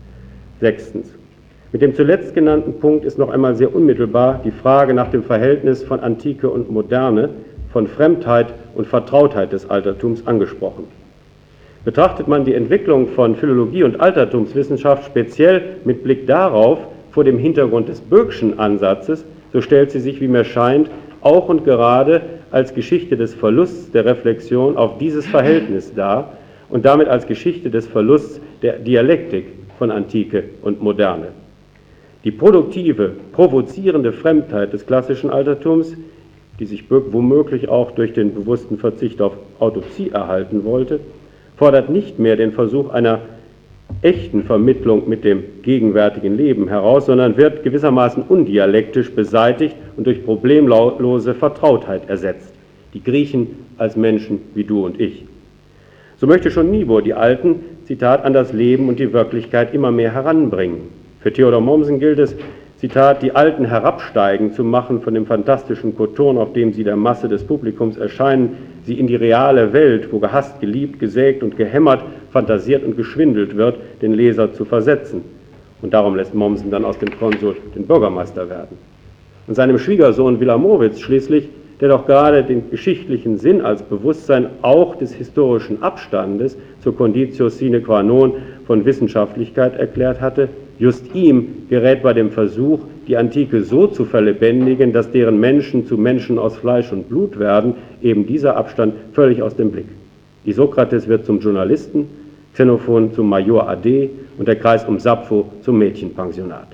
6. Mit dem zuletzt genannten Punkt ist noch einmal sehr unmittelbar die Frage nach dem Verhältnis von Antike und Moderne, von Fremdheit und Vertrautheit des Altertums angesprochen. Betrachtet man die Entwicklung von Philologie und Altertumswissenschaft speziell mit Blick darauf vor dem Hintergrund des Böckschen Ansatzes, so stellt sie sich, wie mir scheint, auch und gerade als Geschichte des Verlusts der Reflexion auf dieses Verhältnis dar und damit als Geschichte des Verlusts der Dialektik von Antike und Moderne. Die produktive, provozierende Fremdheit des klassischen Altertums, die sich Böck womöglich auch durch den bewussten Verzicht auf Autopsie erhalten wollte, fordert nicht mehr den Versuch einer echten Vermittlung mit dem gegenwärtigen Leben heraus, sondern wird gewissermaßen undialektisch beseitigt und durch problemlose Vertrautheit ersetzt. Die Griechen als Menschen wie du und ich. So möchte schon Niebuhr die Alten, Zitat, an das Leben und die Wirklichkeit immer mehr heranbringen. Für Theodor Mommsen gilt es, Zitat, die Alten herabsteigen zu machen von dem fantastischen Koton, auf dem sie der Masse des Publikums erscheinen, sie in die reale Welt, wo gehasst, geliebt, gesägt und gehämmert, fantasiert und geschwindelt wird, den Leser zu versetzen. Und darum lässt Mommsen dann aus dem Konsul den Bürgermeister werden. Und seinem Schwiegersohn Wilamowitz schließlich, der doch gerade den geschichtlichen Sinn als Bewusstsein auch des historischen Abstandes zur Conditio sine qua non von Wissenschaftlichkeit erklärt hatte, just ihm gerät bei dem Versuch, die Antike so zu verlebendigen, dass deren Menschen zu Menschen aus Fleisch und Blut werden, eben dieser Abstand völlig aus dem Blick. Die Sokrates wird zum Journalisten, Xenophon zum Major AD und der Kreis um Sappho zum Mädchenpensionat.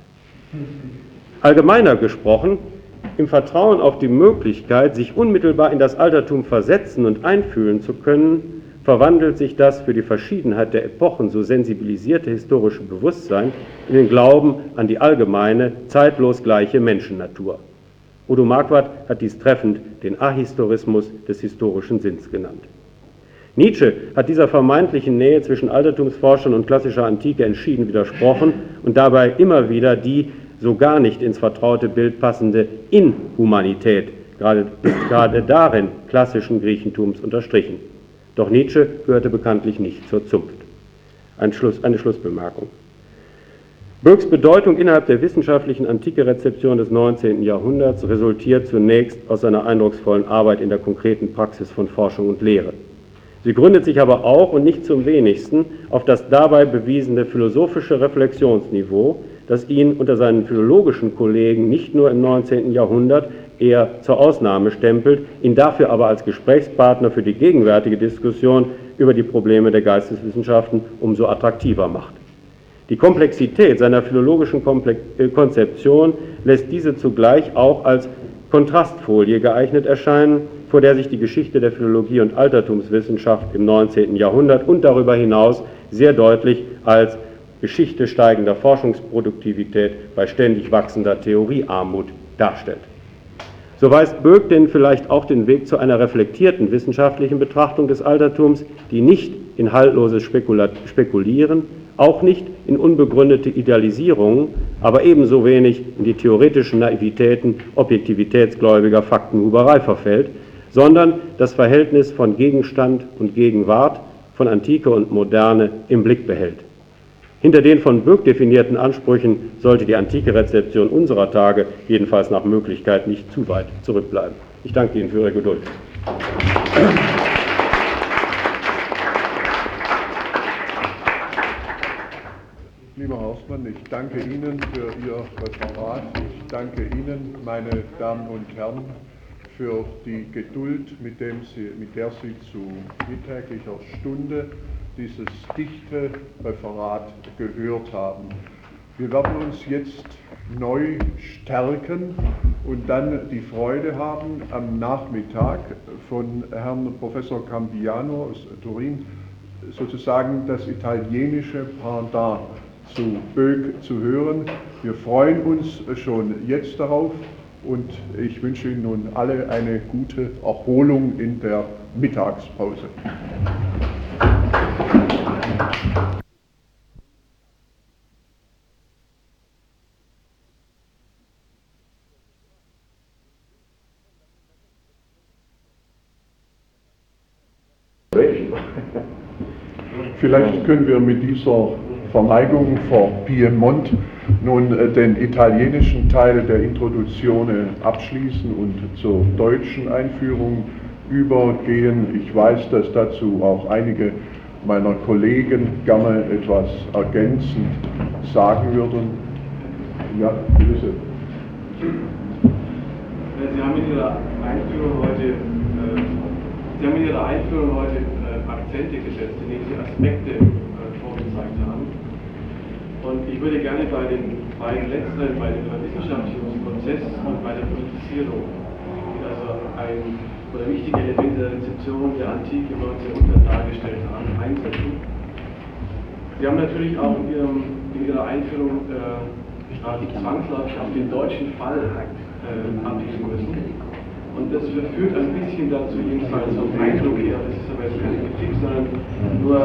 Allgemeiner gesprochen, im Vertrauen auf die Möglichkeit, sich unmittelbar in das Altertum versetzen und einfühlen zu können, verwandelt sich das für die Verschiedenheit der Epochen so sensibilisierte historische Bewusstsein in den Glauben an die allgemeine, zeitlos gleiche Menschennatur. Udo Marquardt hat dies treffend den Ahistorismus des historischen Sinns genannt. Nietzsche hat dieser vermeintlichen Nähe zwischen Altertumsforschern und klassischer Antike entschieden widersprochen und dabei immer wieder die so gar nicht ins vertraute Bild passende Inhumanität, gerade darin klassischen Griechentums unterstrichen. Doch Nietzsche gehörte bekanntlich nicht zur Zunft. Eine Schlussbemerkung. Böcks Bedeutung innerhalb der wissenschaftlichen Antike-Rezeption des 19. Jahrhunderts resultiert zunächst aus seiner eindrucksvollen Arbeit in der konkreten Praxis von Forschung und Lehre. Sie gründet sich aber auch und nicht zum wenigsten auf das dabei bewiesene philosophische Reflexionsniveau, das ihn unter seinen philologischen Kollegen nicht nur im 19. Jahrhundert eher zur Ausnahme stempelt, ihn dafür aber als Gesprächspartner für die gegenwärtige Diskussion über die Probleme der Geisteswissenschaften umso attraktiver macht. Die Komplexität seiner philologischen Konzeption lässt diese zugleich auch als Kontrastfolie geeignet erscheinen, vor der sich die Geschichte der Philologie und Altertumswissenschaft im 19. Jahrhundert und darüber hinaus sehr deutlich als Geschichte steigender Forschungsproduktivität bei ständig wachsender Theoriearmut darstellt. So weist Böck denn vielleicht auch den Weg zu einer reflektierten wissenschaftlichen Betrachtung des Altertums, die nicht in haltloses Spekulieren, auch nicht in unbegründete Idealisierungen, aber ebenso wenig in die theoretischen Naivitäten objektivitätsgläubiger Faktenhuberei verfällt, sondern das Verhältnis von Gegenstand und Gegenwart, von Antike und Moderne im Blick behält. Hinter den von Böck definierten Ansprüchen sollte die antike Rezeption unserer Tage jedenfalls nach Möglichkeit nicht zu weit zurückbleiben. Ich danke Ihnen für Ihre Geduld. Lieber Horstmann, ich danke Ihnen für Ihr Referat. Ich danke Ihnen, meine Damen und Herren, für die Geduld, mit der Sie zu mittäglicher Stunde dieses dichte Referat gehört haben. Wir werden uns jetzt neu stärken und dann die Freude haben, am Nachmittag von Herrn Professor Cambiano aus Turin sozusagen das italienische Pendant zu Böck zu hören. Wir freuen uns schon jetzt darauf und ich wünsche Ihnen nun alle eine gute Erholung in der Mittagspause. Vielleicht können wir mit dieser Verneigung vor Piemont nun den italienischen Teil der Introduktion abschließen und zur deutschen Einführung übergehen. Ich weiß, dass dazu auch einige meiner Kollegen gerne etwas ergänzend sagen würden. Ja, bitte. Sie haben in Ihrer Einführung heute Akzente gesetzt, indem Sie Aspekte vorgezeigt haben. Und ich würde gerne bei den beiden letzteren, bei dem Verwissenschaftlichungsprozess und bei der Politisierung, die also wichtige Elemente der Rezeption der Antike im 19. Jahrhundert dargestellt haben, einsetzen. Sie haben natürlich auch in Ihrer Einführung zwangsläufig auf den deutschen Fall abheben müssen. Und das verführt ein bisschen dazu, jedenfalls vom Eindruck her, das ist aber jetzt keine Kritik, sondern nur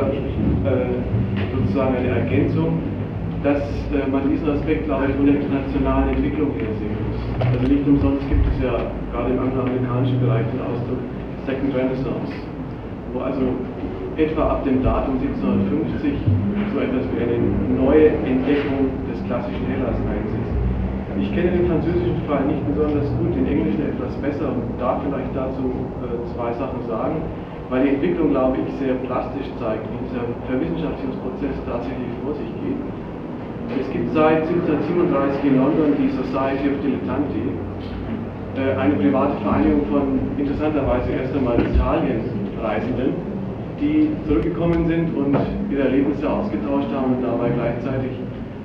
sozusagen eine Ergänzung, dass man diesen Aspekt, glaube ich, von der internationalen Entwicklung her sehen muss. Also nicht umsonst gibt es ja gerade im angloamerikanischen Bereich den Ausdruck Second Renaissance, wo also etwa ab dem Datum 1750 so etwas wie eine neue Entdeckung des klassischen Hellas einsetzt. Ich kenne den französischen Fall nicht besonders gut, den englischen etwas besser und darf vielleicht dazu zwei Sachen sagen, weil die Entwicklung, glaube ich, sehr plastisch zeigt, wie dieser Verwissenschaftlichungsprozess tatsächlich vor sich geht. Es gibt seit 1737 in London die Society of Dilettanti, eine private Vereinigung von interessanterweise erst einmal Italienreisenden, die zurückgekommen sind und ihre Erlebnisse ausgetauscht haben und dabei gleichzeitig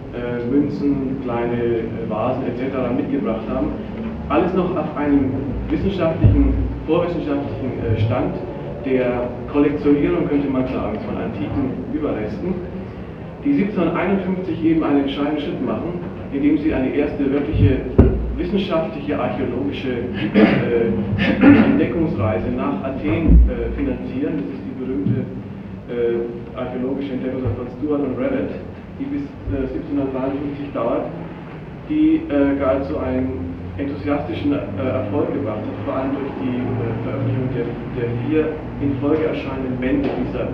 Münzen, kleine Vasen etc. mitgebracht haben. Alles noch auf einem vorwissenschaftlichen Stand der Kollektionierung, könnte man sagen, von antiken Überresten, die 1751 eben einen entscheidenden Schritt machen, indem sie eine erste wirkliche wissenschaftliche, archäologische Entdeckungsreise nach Athen finanzieren. Das ist die berühmte archäologische Entdeckungsreise von Stuart und Revett, die bis 1753 dauert, die geradezu einen enthusiastischen Erfolg gebracht hat, vor allem durch die Veröffentlichung der 4 in Folge erscheinenden Bände dieser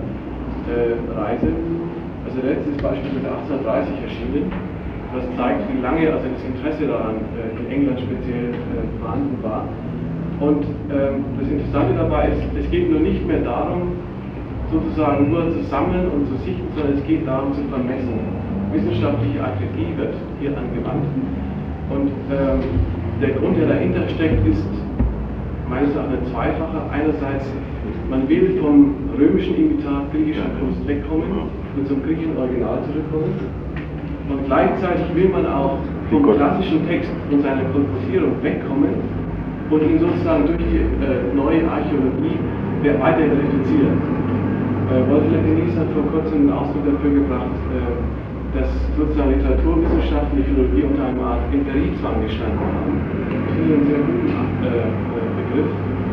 Reise. Also der letzte ist beispielsweise 1830 erschienen, das zeigt, wie lange also das Interesse daran in England speziell vorhanden war. Und das Interessante dabei ist, es geht nur nicht mehr darum, sozusagen nur zu sammeln und zu sichten, sondern es geht darum zu vermessen. Wissenschaftliche Akribie wird hier angewandt. Und der Grund, der dahinter steckt, ist meines Erachtens zweifacher. Einerseits, man will vom römischen Imitat griechischer Kunst wegkommen und zum griechischen Original zurückkommen. Und gleichzeitig will man auch vom klassischen Text und seiner Korpusierung wegkommen und ihn sozusagen durch die neue Archäologie weiter verifizieren. Walter Denis hat vor kurzem einen Ausdruck dafür gebracht, dass sozusagen Literaturwissenschaften, die Philologie unter einer Art Empiriezwang gestanden haben. Das ist ein sehr guter Begriff.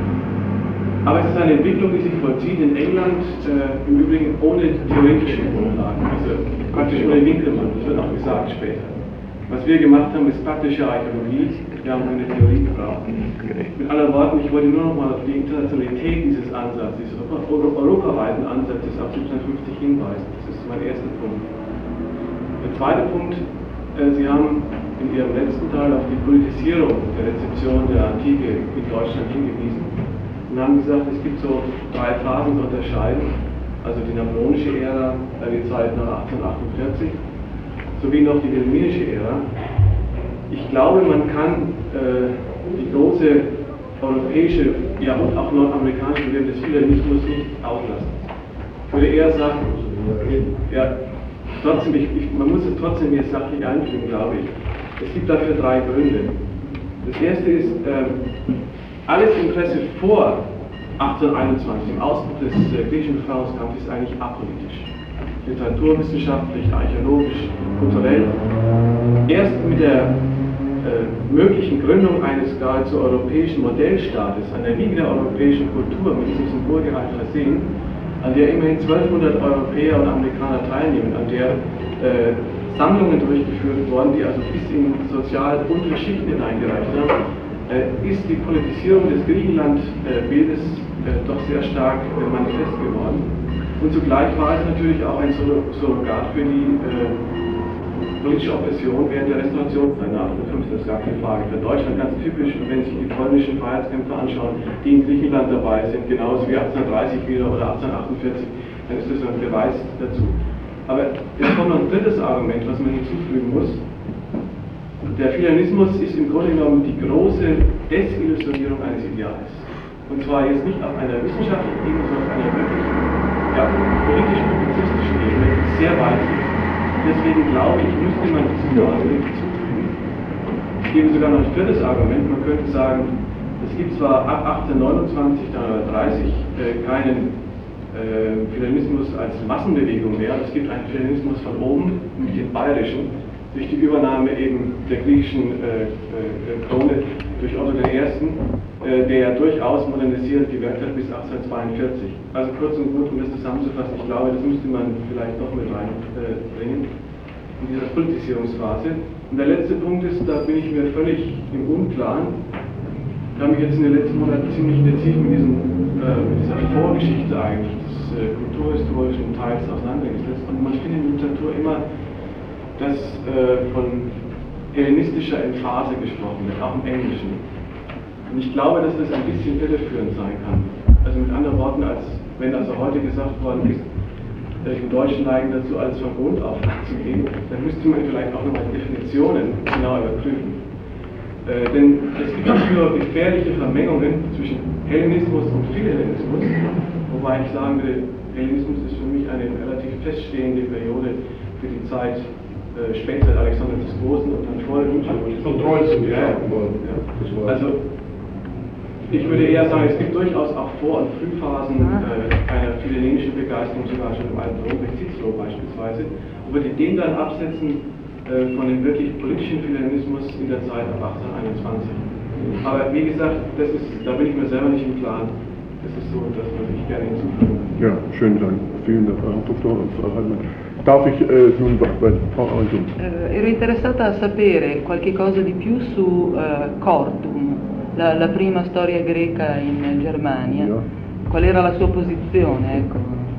Aber es ist eine Entwicklung, die sich vollzieht in England, im Übrigen ohne theoretische Grundlagen, also praktisch ohne Winkelmann, das wird auch gesagt später. Was wir gemacht haben, ist praktische Archäologie, wir haben eine Theorie gebraucht. Mit anderen Worten, ich wollte nur noch mal auf die Internationalität dieses Ansatzes, dieses europaweiten Ansatzes ab 1750 hinweisen. Das ist mein erster Punkt. Der zweite Punkt, Sie haben in ihrem letzten Teil auf die Politisierung der Rezeption der Antike in Deutschland hingewiesen und haben gesagt, es gibt so 3 Phasen zu unterscheiden, also die napoleonische Ära, die Zeit nach 1848, sowie noch die wilhelminische Ära. Ich glaube, man kann die große europäische, ja und auch nordamerikanische Problem des Philhellenismus nicht auslassen. Ich würde eher sagen, ja, trotzdem, man muss es trotzdem hier sachlich einfügen, glaube ich. Es gibt dafür 3 Gründe. Das erste ist, alles Interesse vor 1821, im Ausbruch des griechischen Befreiungskampfes, ist eigentlich apolitisch. Literaturwissenschaftlich, archäologisch, kulturell. Erst mit der möglichen Gründung eines geradezu europäischen Modellstaates, an der Wiege der europäischen Kultur, mit diesem Symbolgehalt versehen, an der immerhin 1200 Europäer und Amerikaner teilnehmen, an der Sammlungen durchgeführt wurden, die also bis in sozial untere Schichten hineingereicht haben, ist die Politisierung des Griechenland-Bildes doch sehr stark manifest geworden. Und zugleich war es natürlich auch ein Surrogat für die politische Oppression während der Restaurationszeit nach 1815, das ist gar keine Frage. Für Deutschland ganz typisch, und wenn Sie sich die polnischen Freiheitskämpfer anschauen, die in Griechenland dabei sind, genauso wie 1830 wieder oder 1848, dann ist das ein Beweis dazu. Aber jetzt kommt noch ein drittes Argument, was man hinzufügen muss. Der Philhellenismus ist im Grunde genommen die große Desillusionierung eines Ideals. Und zwar jetzt nicht auf einer wissenschaftlichen Ebene, sondern auf einer wirklich politisch-publizistischen Ebene, die sehr weit geht. Deswegen glaube ich, müsste man diesem Argument hinzufügen. Es gäbe sogar noch ein viertes Argument. Man könnte sagen, es gibt zwar ab 1829, dann oder 30 keinen Philhellenismus als Massenbewegung mehr, es gibt einen Philhellenismus von oben, nämlich den bayerischen, durch die Übernahme eben der griechischen Krone durch Otto I., der durchaus modernisiert gewirkt hat bis 1842. Also kurz und gut, um das zusammenzufassen, ich glaube, das müsste man vielleicht noch mit reinbringen in dieser Politisierungsphase. Und der letzte Punkt ist, da bin ich mir völlig im Unklaren. Ich habe mich jetzt in den letzten Monaten ziemlich intensiv mit dieser Vorgeschichte eigentlich des kulturhistorischen Teils auseinandergesetzt. Und man findet in der Literatur immer, dass von hellenistischer Emphase gesprochen wird, auch im Englischen. Und ich glaube, dass das ein bisschen irreführend sein kann. Also mit anderen Worten, als wenn also heute gesagt worden ist, im Deutschen neigen dazu, alles von Grund auf anzugehen, dann müsste man vielleicht auch nochmal Definitionen genau überprüfen. Denn es gibt nicht nur gefährliche Vermengungen zwischen Hellenismus und Philhellenismus, wobei ich sagen würde, Hellenismus ist für mich eine relativ feststehende Periode für die Zeit später Alexander des Großen und dann vor dem Also ich würde eher sagen, es gibt durchaus auch Vor- und Frühphasen einer philhellenischen Begeisterung, sogar schon im alten Rom, mit Cicero beispielsweise, und würde den dann absetzen von dem wirklich politischen Philhellenismus in der Zeit ab 1821. Aber wie gesagt, da bin ich mir selber nicht im Klaren. Das ist so, dass man sich gerne hinzufügen kann. Ja, schönen Dank. Vielen Dank, Herr Doktor und Frau Heilmann. Darf ich nun Frau Anton? Ero interessata a sapere qualche cosa di più su Cortum, la prima storia greca in Germania. Ja. Qual era la sua posizione? Ecco.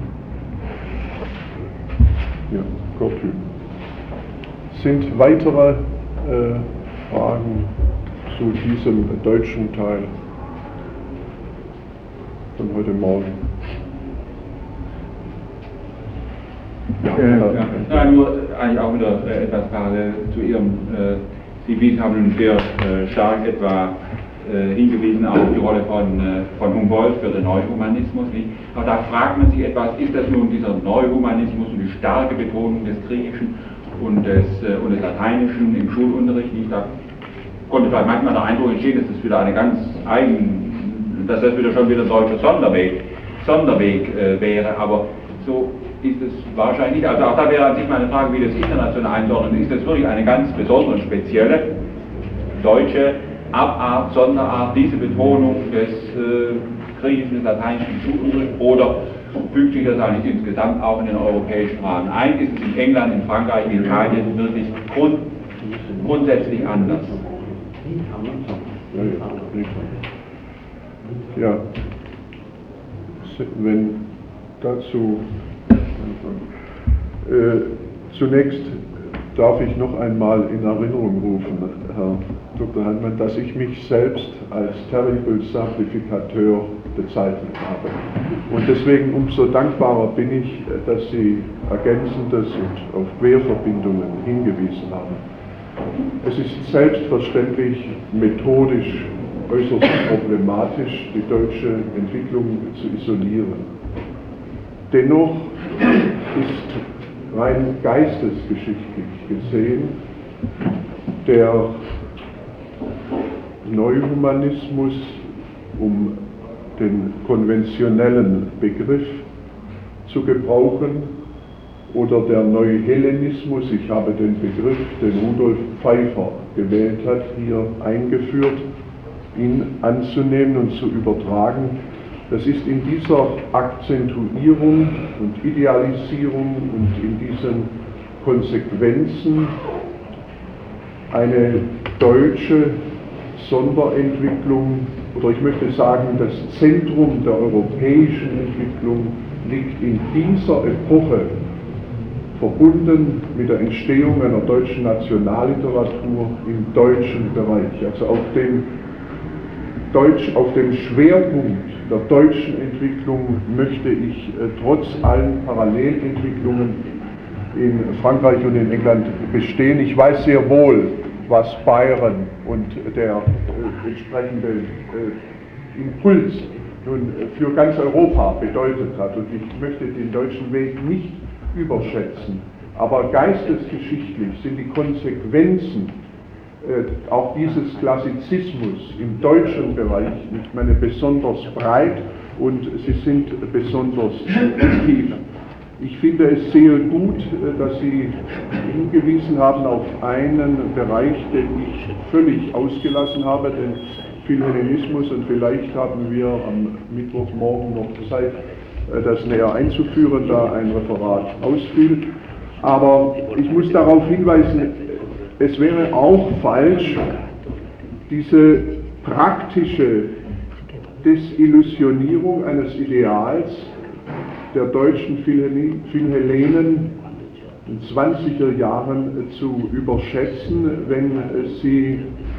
Ja, Cortum. Sind weitere Fragen zu diesem deutschen Teil von heute Morgen? Ja, nur eigentlich auch wieder etwas parallel zu Ihrem, Sie haben nun sehr stark etwa hingewiesen auf die Rolle von Humboldt für den Neuhumanismus. Nicht? Aber da fragt man sich etwas, ist das nun dieser Neuhumanismus und die starke Betonung des Griechischen und des Lateinischen im Schulunterricht? Nicht? Da konnte vielleicht manchmal der Eindruck entstehen, dass das wieder eine ganz dass das schon wieder ein deutscher Sonderweg wäre, aber so ist es wahrscheinlich nicht. Also auch da wäre an sich meine Frage, wie das international einordnen. Ist das wirklich eine ganz besondere, spezielle deutsche Abart, Sonderart, diese Betonung des griechischen, des lateinischen Schulunterrichts, oder fügt sich das eigentlich insgesamt auch in den europäischen Rahmen ein? Ist es in England, in Frankreich, in Italien wirklich grundsätzlich anders? Ja, wenn dazu zunächst darf ich noch einmal in Erinnerung rufen, Herr Dr. Heinemann, dass ich mich selbst als Terrible Simplificateur bezeichnet habe. Und deswegen umso dankbarer bin ich, dass Sie Ergänzendes und auf Querverbindungen hingewiesen haben. Es ist selbstverständlich methodisch äußerst problematisch, die deutsche Entwicklung zu isolieren. Dennoch ist rein geistesgeschichtlich gesehen der Neuhumanismus, um den konventionellen Begriff zu gebrauchen, oder der Neuhellenismus, ich habe den Begriff, den Rudolf Pfeiffer gewählt hat, hier eingeführt, ihn anzunehmen und zu übertragen. Das ist in dieser Akzentuierung und Idealisierung und in diesen Konsequenzen eine deutsche Sonderentwicklung, oder ich möchte sagen, das Zentrum der europäischen Entwicklung liegt in dieser Epoche, verbunden mit der Entstehung einer deutschen Nationalliteratur im deutschen Bereich, also auf dem Schwerpunkt der deutschen Entwicklung möchte ich trotz allen Parallelentwicklungen in Frankreich und in England bestehen. Ich weiß sehr wohl, was Bayern und der entsprechende Impuls nun für ganz Europa bedeutet hat. Und ich möchte den deutschen Weg nicht überschätzen. Aber geistesgeschichtlich sind die Konsequenzen auch dieses Klassizismus im deutschen Bereich, ich meine, besonders breit und sie sind besonders tief. Ich finde es sehr gut, dass Sie hingewiesen haben auf einen Bereich, den ich völlig ausgelassen habe, den Philhellenismus, und vielleicht haben wir am Mittwochmorgen noch Zeit, das näher einzuführen, da ein Referat ausfiel. Aber ich muss darauf hinweisen, es wäre auch falsch, diese praktische Desillusionierung eines Ideals der deutschen Philhellenen in 20er Jahren zu überschätzen, wenn Sie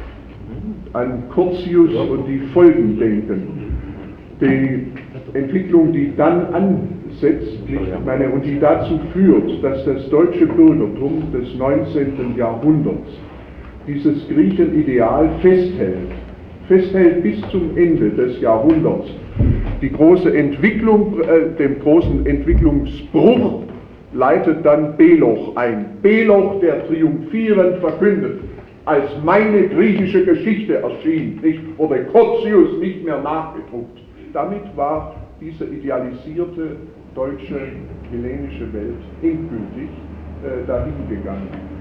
an Curtius und die Folgen denken. Die Entwicklung, die dann ansetzt, und die dazu führt, dass das deutsche Bürgertum des 19. Jahrhunderts dieses Griechenideal festhält bis zum Ende des Jahrhunderts. Die große Entwicklung, den großen Entwicklungsbruch leitet dann Beloch ein. Beloch, der triumphierend verkündet, als meine griechische Geschichte erschien, wurde Curtius nicht mehr nachgedruckt. Damit war diese idealisierte deutsche hellenische Welt endgültig dahingegangen.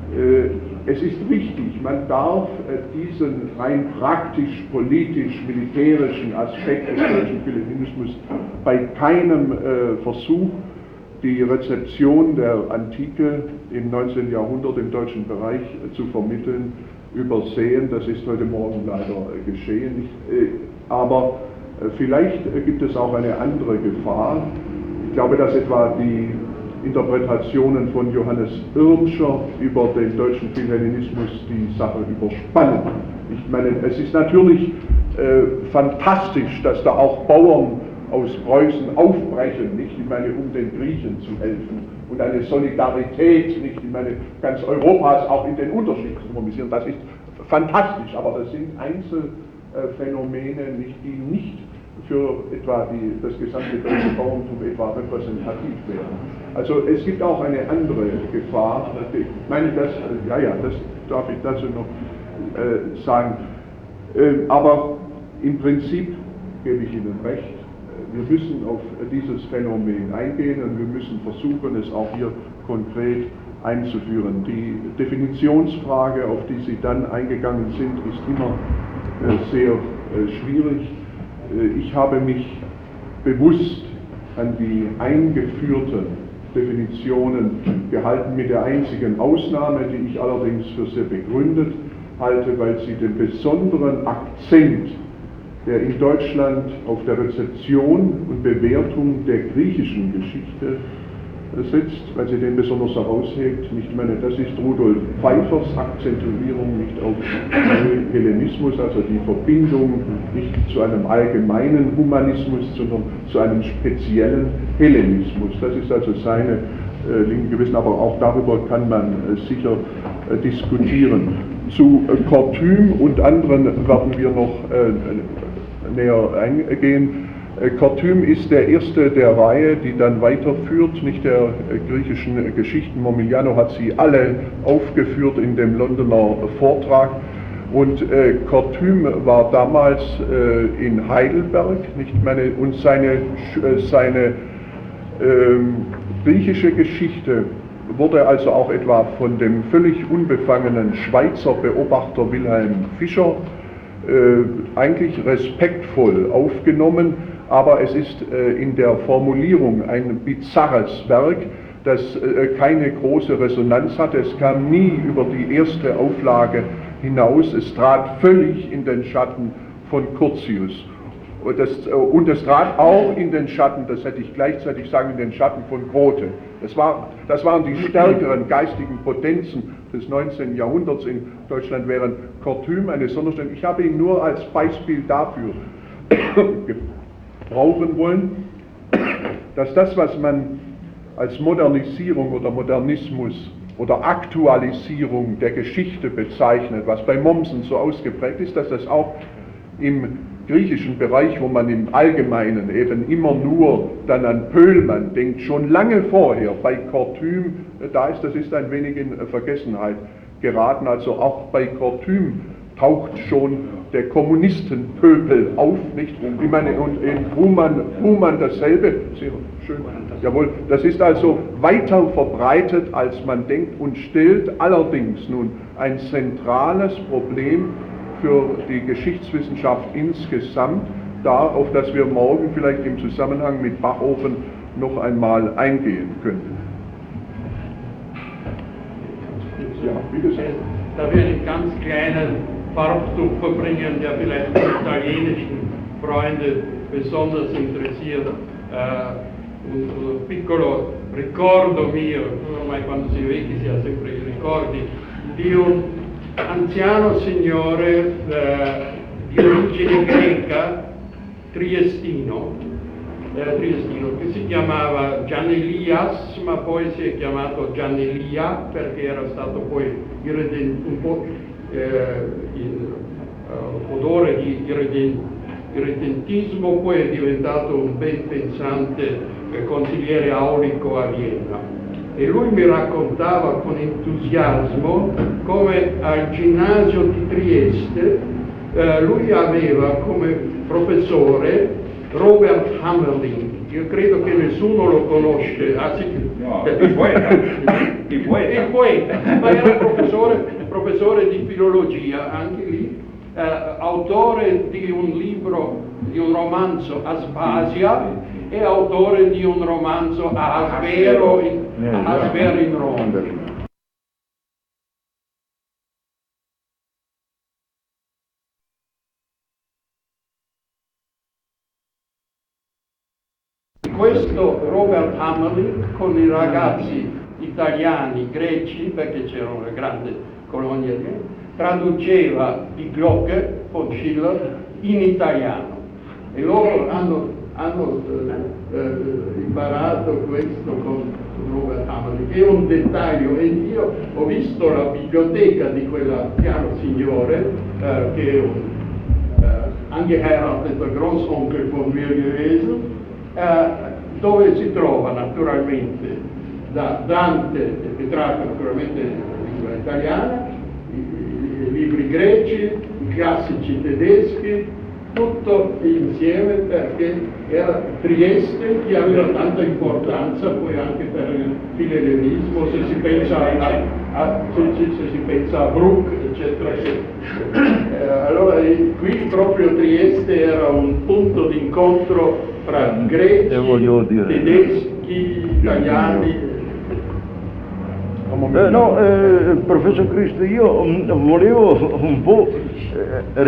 Es ist wichtig, man darf diesen rein praktisch, politisch, militärischen Aspekt des deutschen Philhellenismus bei keinem Versuch, die Rezeption der Antike im 19. Jahrhundert im deutschen Bereich zu vermitteln, übersehen. Das ist heute Morgen leider geschehen. Aber vielleicht gibt es auch eine andere Gefahr. Ich glaube, dass etwa die Interpretationen von Johannes Irmscher über den deutschen Philhellenismus die Sache überspannen. Ich meine, es ist natürlich fantastisch, dass da auch Bauern aus Preußen aufbrechen, nicht? Ich meine, um den Griechen zu helfen, und eine Solidarität, nicht? Ich meine, ganz Europas auch in den Unterschied zu formisieren, das ist fantastisch, aber das sind Einzelfänomene, nicht, die nicht für etwa das gesamte deutsche Bauerntum etwa repräsentativ wären. Also es gibt auch eine andere Gefahr, ich meine, das darf ich dazu noch sagen, aber im Prinzip gebe ich Ihnen recht, wir müssen auf dieses Phänomen eingehen und wir müssen versuchen, es auch hier konkret einzuführen. Die Definitionsfrage, auf die Sie dann eingegangen sind, ist immer sehr schwierig. Ich habe mich bewusst an die eingeführten Definitionen gehalten, mit der einzigen Ausnahme, die ich allerdings für sehr begründet halte, weil sie den besonderen Akzent, der in Deutschland auf der Rezeption und Bewertung der griechischen Geschichte sitzt, weil sie den besonders heraushebt. Ich meine, das ist Rudolf Pfeiffers Akzentuierung nicht auf Hellenismus, also die Verbindung nicht zu einem allgemeinen Humanismus, sondern zu einem speziellen Hellenismus. Das ist also seine linke Gewissen, aber auch darüber kann man sicher diskutieren. Zu Kortym und anderen werden wir noch näher eingehen. Kortym ist der erste der Reihe, die dann weiterführt, nicht der griechischen Geschichten. Momiliano hat sie alle aufgeführt in dem Londoner Vortrag. Und Kortym war damals in Heidelberg, nicht meine, und seine griechische Geschichte wurde also auch etwa von dem völlig unbefangenen Schweizer Beobachter Wilhelm Fischer eigentlich respektvoll aufgenommen, aber es ist in der Formulierung ein bizarres Werk, das keine große Resonanz hatte. Es kam nie über die erste Auflage hinaus, es trat völlig in den Schatten von Curtius. Und es trat auch in den Schatten, das hätte ich gleichzeitig sagen, in den Schatten von Grote. Das waren die stärkeren geistigen Potenzen des 19. Jahrhunderts in Deutschland, während Kortym eine Sonderstellung. Ich habe ihn nur als Beispiel dafür gebrauchen wollen, dass das, was man als Modernisierung oder Modernismus oder Aktualisierung der Geschichte bezeichnet, was bei Mommsen so ausgeprägt ist, dass das auch im griechischen Bereich, wo man im Allgemeinen eben immer nur dann an Pöhlmann denkt, schon lange vorher bei Kortym da ist, das ist ein wenig in Vergessenheit geraten. Also auch bei Kortym taucht schon der Kommunistenpöbel auf, nicht? Ich meine, und in Humann dasselbe, sehr schön, jawohl, das ist also weiter verbreitet, als man denkt und stellt allerdings nun ein zentrales Problem für die Geschichtswissenschaft insgesamt dar, auf das wir morgen vielleicht im Zusammenhang mit Bachhofen noch einmal eingehen könnten. Ja, bitte sehr. Da werde ich ganz kleinen Farbtupfer bringen, der vielleicht die italienischen Freunde besonders interessiert. Un piccolo ricordo mio, ormai quando si vecchi si ha sempre i ricordi, di un anziano signore di origine greca, triestino, che si chiamava Gianelias, ma poi si è chiamato Gianelia perché era stato poi un po' odore di irredentismo, poi è diventato un ben pensante consigliere aulico a Vienna. E lui mi raccontava con entusiasmo come al ginnasio di Trieste lui aveva come professore Robert Hammerling. Io credo che nessuno lo conosce, no, il poeta. Il poeta, ma era professore di filologia, anche lì, autore di un libro, di un romanzo Aspasia, e autore di un romanzo Ahasvero in Roma. Questo Robert Hammerling con i ragazzi italiani, greci, perché c'era una grande colonia lì, traduceva die Glocke con Schiller in italiano e loro hanno imparato questo con Robert Hammerling. È un dettaglio, e io ho visto la biblioteca di quella piano signore che è angeheirateter Großonkel von mir gewesen, dove si trova naturalmente da Dante, Petrarca naturalmente in lingua italiana, i libri greci, i classici tedeschi, tutto insieme perché era Trieste che aveva tanta importanza poi anche per il filhellenismo, se si pensa a Bruck, eccetera, eccetera. Allora qui proprio Trieste era un punto di incontro fra greci, tedeschi, italiani. Professor Cristo, io volevo un po',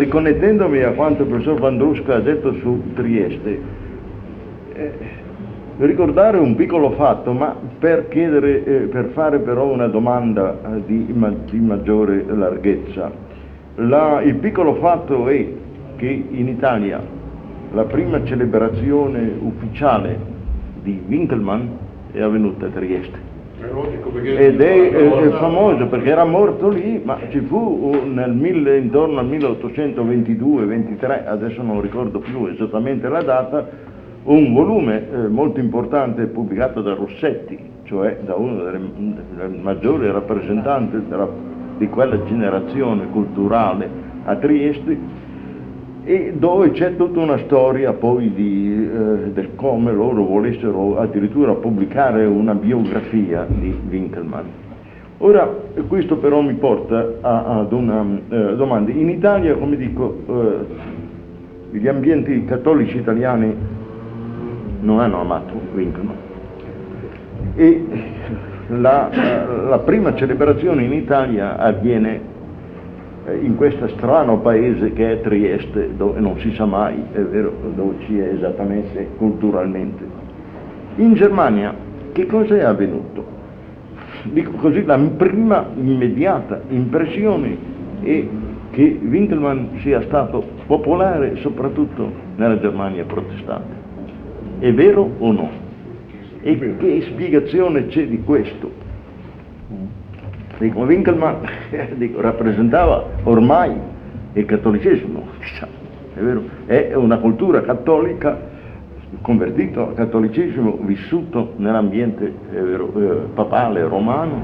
riconnettendomi a quanto il professor Vandrusca ha detto su Trieste, ricordare un piccolo fatto, ma per fare però una domanda di maggiore larghezza. Il piccolo fatto è che in Italia la prima celebrazione ufficiale di Winckelmann è avvenuta a Trieste. Ed è famoso perché era morto lì, ma ci fu intorno al 1822-23, adesso non ricordo più esattamente la data, un volume molto importante pubblicato da Rossetti, cioè da uno dei maggiori rappresentanti di quella generazione culturale a Trieste, e dove c'è tutta una storia poi del come loro volessero addirittura pubblicare una biografia di Winckelmann. Ora, questo però mi porta ad una domanda. In Italia, come dico, gli ambienti cattolici italiani non hanno amato Winckelmann, e la prima celebrazione in Italia avviene in questo strano paese che è Trieste, dove non si sa mai, è vero, dove ci è esattamente culturalmente. In Germania che cosa è avvenuto? Dico così, la prima immediata impressione è che Winckelmann sia stato popolare soprattutto nella Germania protestante. È vero o no? E che spiegazione c'è di questo? Dico, Winckelmann rappresentava ormai il cattolicesimo, diciamo, è vero? È una cultura cattolica, convertito al cattolicesimo, vissuto nell'ambiente papale, romano.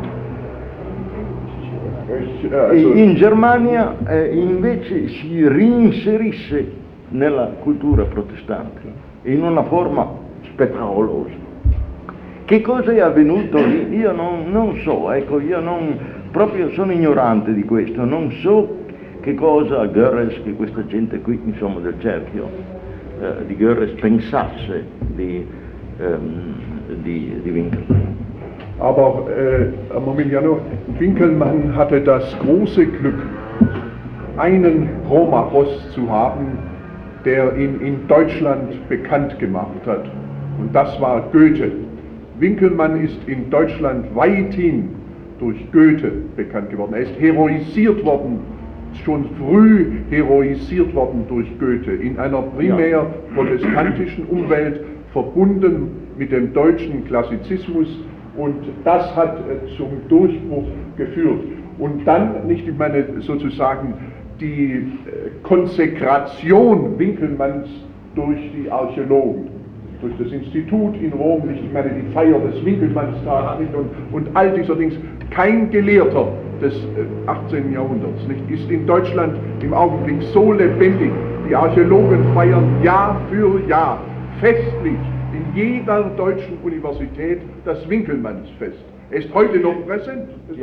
E in Germania invece si reinserisse nella cultura protestante in una forma spettacolosa. Che cosa è avvenuto lì? Io non so, ecco, proprio sono ignorante di questo, non so che cosa Görres, che questa gente qui, insomma, del cerchio di Görres pensasse di Winckelmann. Aber Herr Momigliano, Winckelmann hatte das große Glück, einen Roma-Boss zu haben, der ihn in Deutschland bekannt gemacht hat. Und das war Goethe. Winckelmann ist in Deutschland weithin durch Goethe bekannt geworden. Er ist heroisiert worden, schon früh heroisiert worden durch Goethe, in einer primär protestantischen Umwelt, verbunden mit dem deutschen Klassizismus, und das hat zum Durchbruch geführt. Und dann, nicht, ich meine, sozusagen die Konsekration Winckelmanns durch die Archäologen, durch das Institut in Rom, nicht, ich meine, die Feier des Winckelmannstags, nicht, und all dieser Dings. Kein Gelehrter des 18. Jahrhunderts, nicht, ist in Deutschland im Augenblick so lebendig. Die Archäologen feiern Jahr für Jahr festlich in jeder deutschen Universität das Winckelmannsfest. Er ist heute noch präsent, nicht?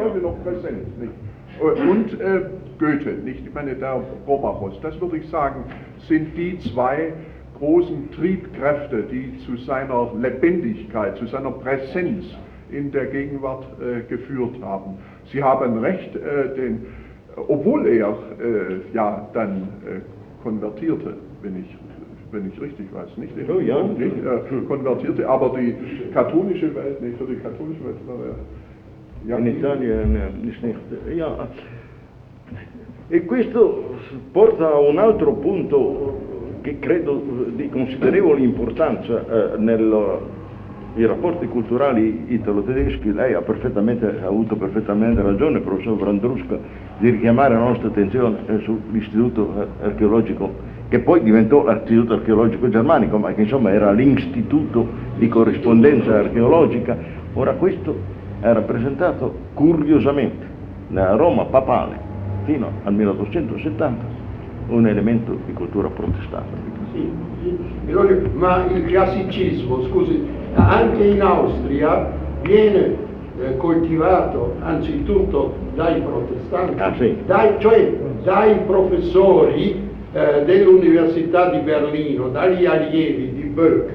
Und Goethe, nicht, ich meine, der Roma-Boss, das würde ich sagen, sind die zwei großen Triebkräfte, die zu seiner Lebendigkeit, zu seiner Präsenz in der Gegenwart geführt haben. Sie haben recht, obwohl er dann konvertierte, wenn ich richtig weiß, nicht? Oh, ja. Nicht konvertierte, aber die katholische Welt, nicht, für die katholische Welt war er. Ja, in Italia ja. E questo porta a un altro punto che credo di considerevole importanza nei rapporti culturali italo-tedeschi. Lei ha avuto perfettamente ragione, professor Brandrusca, di richiamare la nostra attenzione sull'istituto archeologico, che poi diventò l'Istituto Archeologico Germanico, ma che insomma era l'istituto di corrispondenza archeologica. Ora questo è rappresentato curiosamente nella Roma papale fino al 1870 un elemento di cultura protestante. Sì, ma il classicismo, scusi, anche in Austria viene coltivato anzitutto dai protestanti, cioè dai professori dell'Università di Berlino, dagli allievi di Böck,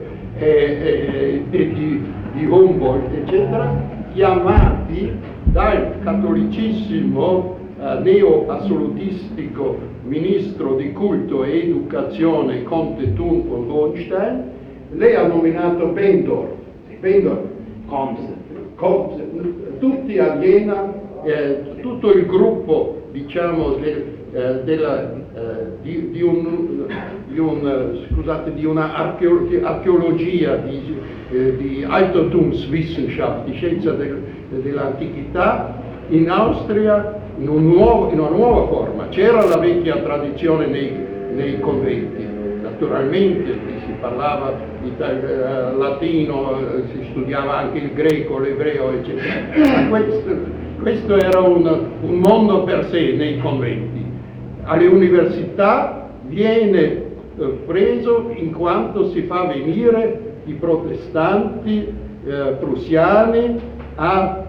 di Humboldt, eccetera, chiamati dal cattolicissimo neo-assolutistico ministro di culto e educazione Conte Thun von Hohenstein, lei ha nominato Bendor, tutti a Vienna, tutto il gruppo, diciamo, di una archeologia di Altertumswissenschaft, di scienza dell'antichità, in Austria in una nuova forma. C'era la vecchia tradizione nei conventi, naturalmente si parlava latino, si studiava anche il greco, l'ebreo, eccetera. Questo era un mondo per sé nei conventi. Alle università viene preso in quanto si fa venire i protestanti prussiani a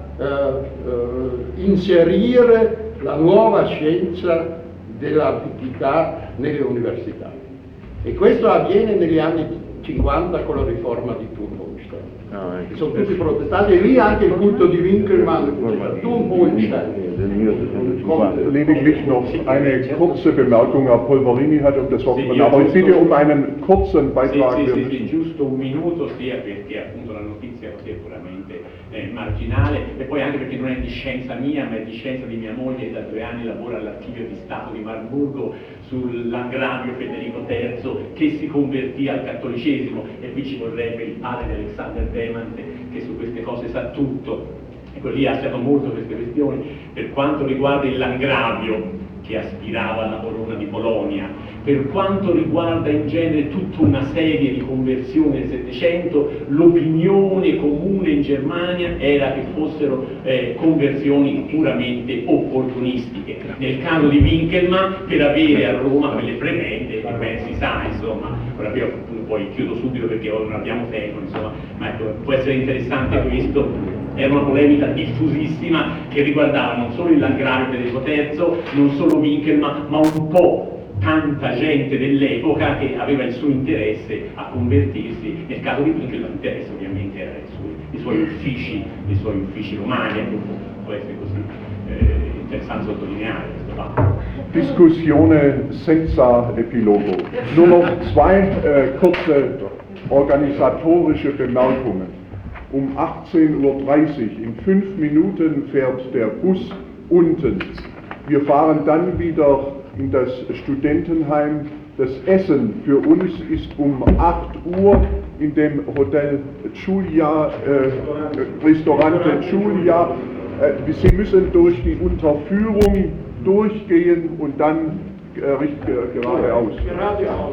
inserire la nuova scienza dell'antichità nelle università. E questo avviene negli anni 50 con la riforma di Thun Hohenstein. Che sono tutti protestanti, e lì anche il culto di Winkelmann, Thun Hohenstein. Lediglich noch eine kurze Bemerkung. Herr Polverini hat um das Wort genommen, aber ich bitte um einen kurzen Beitrag. Sì, giusto un minuto, sia perché appunto la notizia così è puramente marginale, e poi anche perché non è di scienza mia, ma è di scienza di mia moglie, che da 2 anni lavora all'Archivio di Stato di Marburgo sull'Angravio Federico III che si convertì al cattolicesimo, e qui ci vorrebbe il padre di Alexander Demante, che su queste cose sa tutto. Ecco, lì ha studiato molto queste questioni. Per quanto riguarda il Langravio, che aspirava alla corona di Polonia, per quanto riguarda in genere tutta una serie di conversioni nel Settecento, l'opinione comune in Germania era che fossero conversioni puramente opportunistiche. Nel caso di Winkelmann, per avere a Roma quelle prebende, che ben si sa, insomma, ora io poi chiudo subito perché non abbiamo tempo, insomma, ma ecco, può essere interessante questo. Era una polemica diffusissima che riguardava non solo il Langravio Federico III, non solo Winkelmann, ma un po' tanta gente dell'epoca che aveva il suo interesse a convertirsi. Nel caso di Winkelmann l'interesse ovviamente era i suoi uffici romani, ecco, può essere così interessante sottolineare questo fatto. Diskussionen senza Epilogo. Nur noch 2 kurze organisatorische Bemerkungen. Um 18:30 Uhr, in 5 Minuten fährt der Bus unten. Wir fahren dann wieder in das Studentenheim. Das Essen für uns ist um 8 Uhr in dem Hotel Giulia, Ristorante Giulia. Sie müssen durch die Unterführung durchgehen und dann geradeaus.